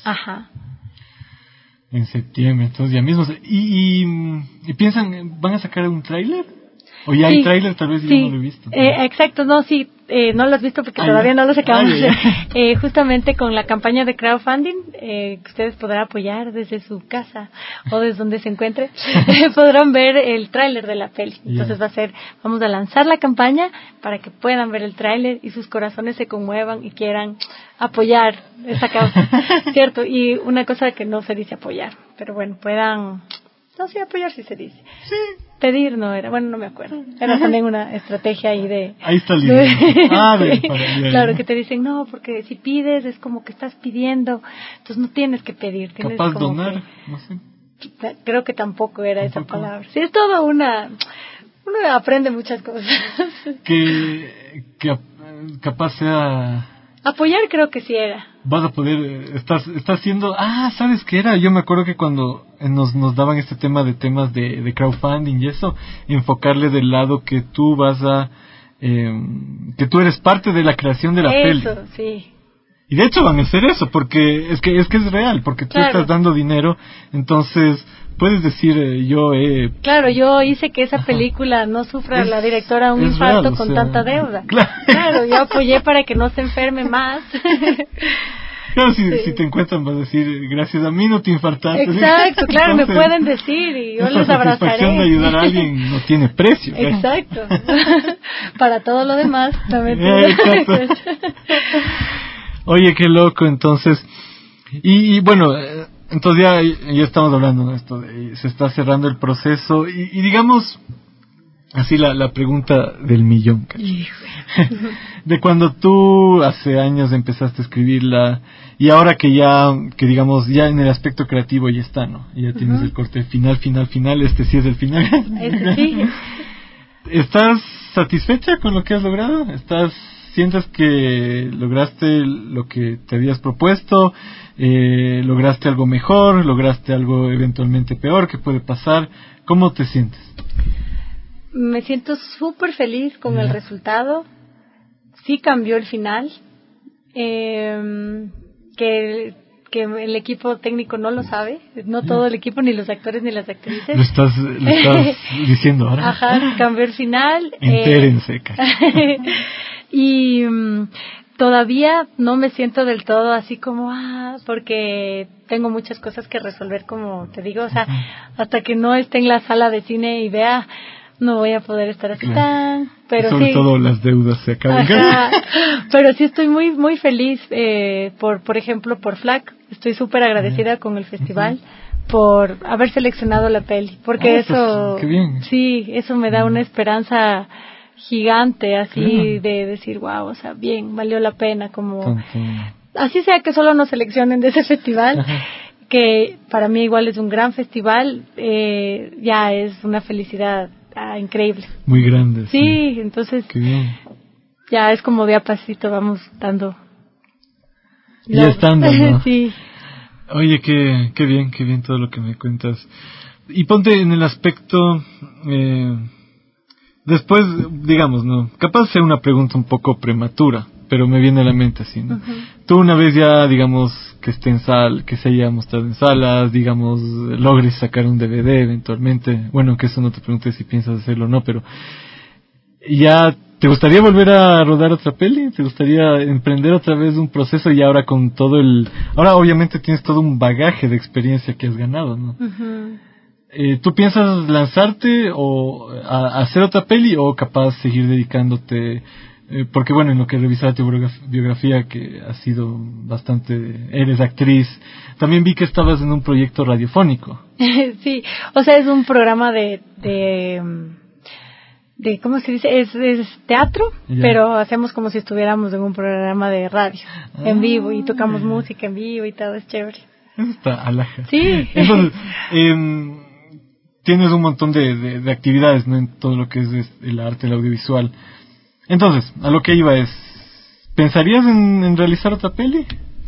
En septiembre, entonces ya mismo. ¿Y piensan, van a sacar un tráiler? ¿O ya hay tráiler? Tal vez yo no lo he visto. Exacto, no, sí, no lo has visto porque todavía no lo acabamos de hacer. Justamente con la campaña de crowdfunding, que ustedes podrán apoyar desde su casa o desde donde se encuentre, podrán ver el tráiler de la peli. Entonces vamos a lanzar la campaña para que puedan ver el tráiler y sus corazones se conmuevan y quieran apoyar esta causa, ¿cierto? Y una cosa que no se dice apoyar, pero bueno, puedan... No sé, apoyar si se dice. Sí. Pedir no era, bueno, no me acuerdo. Era también una estrategia ahí de... Ahí está el dinero. Claro, que te dicen, no, porque si pides es como que estás pidiendo, entonces no tienes que pedir. Tienes capaz como donar, que, no sé. Creo que tampoco era esa palabra. Sí, es todo uno aprende muchas cosas. Que capaz sea... Apoyar creo que sí era. Vas a poder, estás haciendo, ¿sabes qué era? Yo me acuerdo que cuando nos daban este tema de crowdfunding y eso, enfocarle del lado que tú vas a, que tú eres parte de la creación de la peli. Eso, sí. Y de hecho van a hacer eso, porque es que es real, porque tú estás dando dinero, entonces puedes decir, Claro, yo hice que esa película no sufra la directora un infarto real, con tanta deuda. Claro, yo apoyé para que no se enferme más. Claro, si te encuentran vas a decir, gracias a mí no te infartaste. Exacto, claro, entonces, me pueden decir y yo les abrazaré. La satisfacción de ayudar a alguien no tiene precio. Exacto. Para todo lo demás también. Exacto. Oye, qué loco, entonces. Y bueno, entonces ya estamos hablando de esto, se está cerrando el proceso y digamos, así la pregunta del millón, de cuando tú hace años empezaste a escribirla y ahora que digamos, ya en el aspecto creativo ya está, ¿no? Ya tienes el corte final, este sí es el final. Sí. ¿Estás satisfecha con lo que has logrado? ¿Sientes que lograste lo que te habías propuesto? ¿Lograste algo mejor? ¿Lograste algo eventualmente peor que puede pasar? ¿Cómo te sientes? Me siento súper feliz con el resultado. Sí cambió el final. Que el equipo técnico no lo sabe. No todo el equipo, ni los actores ni las actrices. Lo estás diciendo ahora. Ajá, cambió el final. Entérense. Y todavía no me siento del todo así como, porque tengo muchas cosas que resolver, como te digo, o sea, hasta que no esté en la sala de cine y vea, no voy a poder estar así tan, pero sobre sí. todo las deudas se acaban. Pero sí estoy muy, muy feliz, por ejemplo, por FLAC, estoy súper agradecida con el festival por haber seleccionado la peli, porque eso, qué bien. Sí, eso me da una esperanza gigante, así de decir, wow, o sea, bien, valió la pena, como así sea que solo nos seleccionen de ese festival, que para mí igual es un gran festival, ya es una felicidad increíble. Muy grande. Sí, entonces qué bien. Ya es como de a pasito vamos dando. Ya estando, ¿no? Sí. Oye, qué bien todo lo que me cuentas. Y ponte en el aspecto... Después, digamos, ¿no? Capaz sea una pregunta un poco prematura, pero me viene a la mente así, ¿no? Tú una vez ya, digamos, que se haya mostrado en salas, digamos, logres sacar un DVD eventualmente, bueno, que eso no te pregunté si piensas hacerlo o no, pero ya, ¿te gustaría volver a rodar otra peli? ¿Te gustaría emprender otra vez un proceso y ahora con todo ahora obviamente tienes todo un bagaje de experiencia que has ganado, ¿no? ¿tú piensas lanzarte o a hacer otra peli o capaz seguir dedicándote? Porque bueno, en lo que revisaba tu biografía, que ha sido bastante, eres actriz, también vi que estabas en un proyecto radiofónico. Sí, o sea, es un programa de ¿cómo se dice? Es teatro, pero hacemos como si estuviéramos en un programa de radio, en vivo, y tocamos música en vivo y todo, es chévere. Eso está alhaja. Sí. Entonces, tienes un montón de actividades, ¿no? En todo lo que es el arte, el audiovisual. Entonces, a lo que iba es, ¿pensarías en realizar otra peli?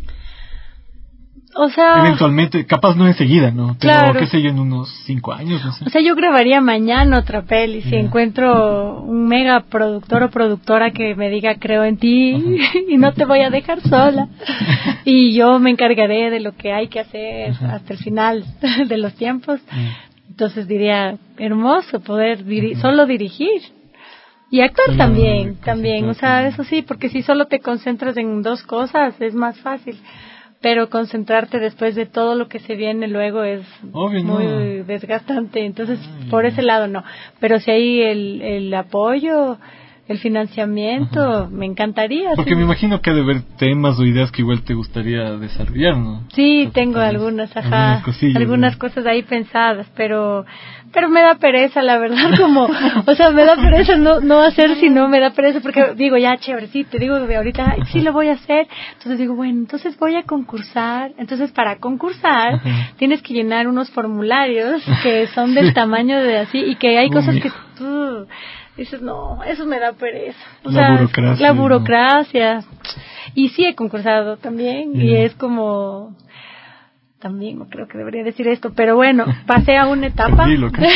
O sea... Eventualmente, capaz no enseguida, ¿no? Pero, claro. qué sé yo, en unos 5 años, no sé. O sea, yo grabaría mañana otra peli, si encuentro un mega productor o productora que me diga, creo en ti, y no te voy a dejar sola. Y yo me encargaré de lo que hay que hacer hasta el final de los tiempos. Entonces diría, hermoso poder solo dirigir. Y actuar también, o sea, eso sí, porque si solo te concentras en 2 cosas es más fácil, pero concentrarte después de todo lo que se viene luego es muy desgastante, entonces por ese lado no, pero si hay el apoyo, el financiamiento, me encantaría. Porque sí. Me imagino que ha de haber temas o ideas que igual te gustaría desarrollar, ¿no? Sí, tengo algunas cosas ahí pensadas, pero me da pereza, la verdad, como, o sea, me da pereza no hacer, sino me da pereza porque digo, ya, chévere, sí, te digo que ahorita sí lo voy a hacer, entonces digo, bueno, entonces voy a concursar, entonces para concursar tienes que llenar unos formularios que son del tamaño de así, y que hay cosas que tú dices, no, eso me da pereza. La burocracia. ¿No? Y sí he concursado también, y es como... También no creo que debería decir esto, pero bueno, pasé a una etapa.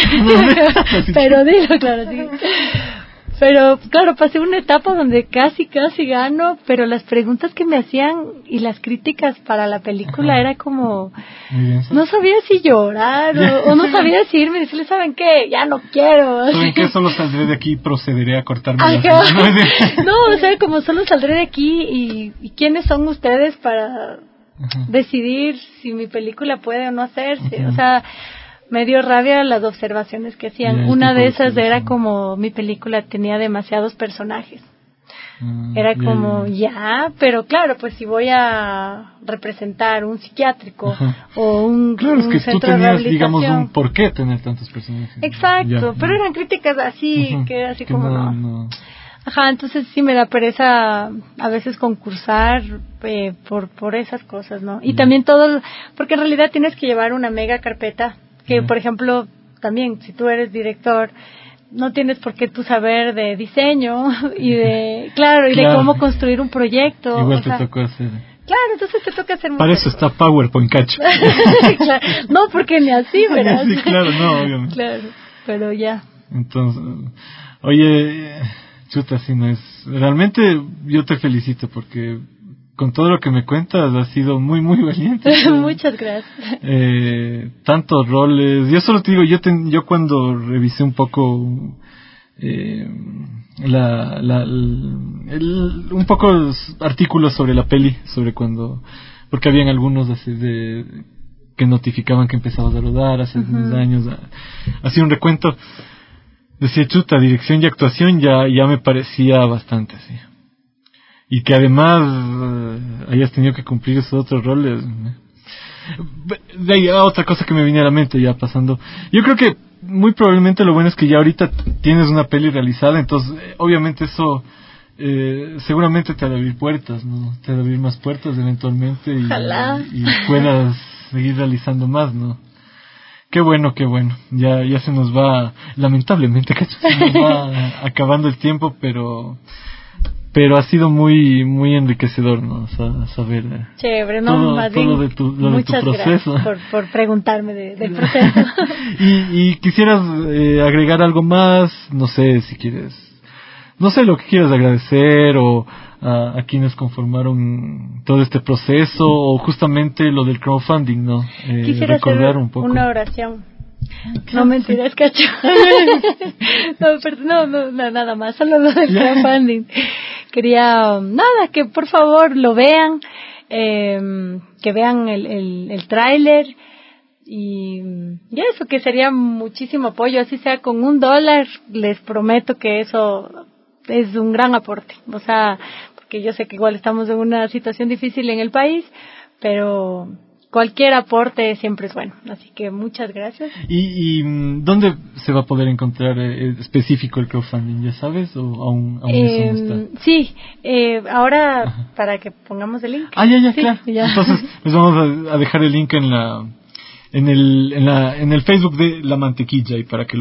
Pero dilo, claro, sí. Pero claro, pasé una etapa donde casi gano, pero las preguntas que me hacían y las críticas para la película era como, no sabía si llorar o no sabía si irme y decirle, ¿saben qué? Ya no quiero. ¿Saben qué? Solo saldré de aquí y procederé a cortarme las No, o sea, como solo saldré de aquí y ¿quiénes son ustedes para decidir si mi película puede o no hacerse? O sea, me dio rabia las observaciones que hacían. Una de esas era como mi película tenía demasiados personajes. Era como, pero claro, pues si voy a representar un psiquiátrico o un claro, un es que tú tenías, digamos, un por qué tener tantos personajes. Exacto, pero eran críticas así, que así que como no. Ajá, entonces sí me da pereza a veces concursar por esas cosas, ¿no? Y también porque en realidad tienes que llevar una mega carpeta, que por ejemplo, también si tú eres director, no tienes por qué tú saber de diseño y de cómo construir un proyecto. Igual te tocó hacer. Claro, entonces te toca hacer para eso está PowerPoint, cacho. Claro. No, porque ni así, ¿verdad? Sí, claro, no, obviamente. Claro, pero ya. Entonces, oye, chuta, si no es... Realmente yo te felicito porque con todo lo que me cuentas has sido muy, muy valiente. Muchas gracias. Tantos roles. Yo solo te digo, yo cuando revisé un poco un poco los artículos sobre la peli, porque habían algunos así que notificaban que empezabas a rodar hace unos años, hacía un recuento, decía, chuta, dirección y actuación ya me parecía bastante así. Y que además hayas tenido que cumplir esos otros roles. De ahí otra cosa que me viene a la mente ya pasando. Yo creo que muy probablemente lo bueno es que ya ahorita tienes una peli realizada, entonces obviamente eso seguramente te va a abrir puertas, ¿no? Te va a abrir más puertas eventualmente y puedas seguir realizando más, ¿no? Qué bueno. Ya se nos va, lamentablemente, se nos va acabando el tiempo, pero ha sido muy muy enriquecedor, ¿no? Saber chévere, ¿no? Más todo de tu proceso. Gracias por preguntarme del proceso. y quisieras agregar algo más, no sé, si quieres, no sé, lo que quieras agradecer o a quienes conformaron todo este proceso o justamente lo del crowdfunding, ¿no? Quisiera recordar hacer un poco una oración. No mentiras, cacho. No, nada más, solo lo del crowdfunding. Quería, que por favor lo vean, que vean el tráiler Y eso, que sería muchísimo apoyo, así sea con $1, les prometo que eso es un gran aporte. O sea, porque yo sé que igual estamos en una situación difícil en el país, pero cualquier aporte siempre es bueno. Así que muchas gracias. ¿Y dónde se va a poder encontrar específico el crowdfunding? ¿Ya sabes? ¿O aún eso no está? Sí, ahora para que pongamos el link. Ya, sí, claro. Ya. Entonces les vamos a dejar el link en el Facebook de La Mantequilla, y para que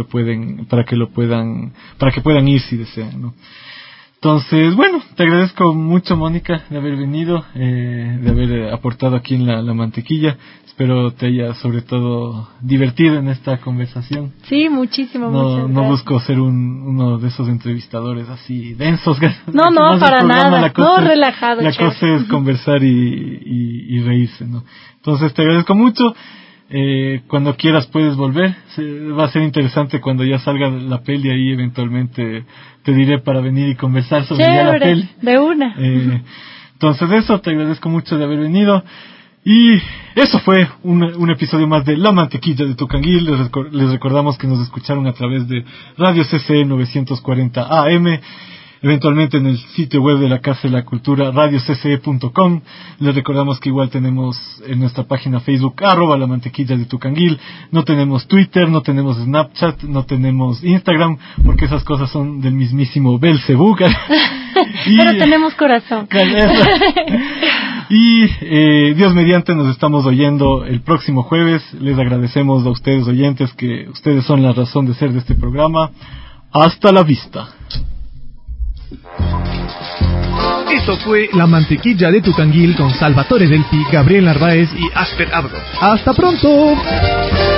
puedan ir si desean, ¿no? Entonces, bueno, te agradezco mucho, Mónica, de haber venido, de haber aportado aquí en la Mantequilla. Espero te haya sobre todo divertido en esta conversación. Sí, muchísimo. No busco ser uno de esos entrevistadores así densos. No, para nada. Relajado. La cosa es conversar y reírse, ¿no? Entonces te agradezco mucho. Cuando quieras puedes volver. Va a ser interesante cuando ya salga la peli, ahí eventualmente te diré para venir y conversar sobre ya la peli. De una. Entonces eso, te agradezco mucho de haber venido. Y eso fue un episodio más de La Mantequilla de Tucanguil. Les recordamos que nos escucharon a través de Radio CCE 940 AM, eventualmente en el sitio web de la Casa de la Cultura, radiocce.com. Les recordamos que igual tenemos en nuestra página Facebook @La Mantequilla de Tucanguil. No tenemos Twitter, no tenemos Snapchat, no tenemos Instagram, porque esas cosas son del mismísimo Belzebú. Pero tenemos corazón. Y Dios mediante nos estamos oyendo el próximo jueves. Les agradecemos a ustedes oyentes, que ustedes son la razón de ser de este programa. Hasta la vista. Eso fue La Mantequilla de Tucanguil con Salvatore Delpi, Gabriel Narváez y Asper Abdo. ¡Hasta pronto!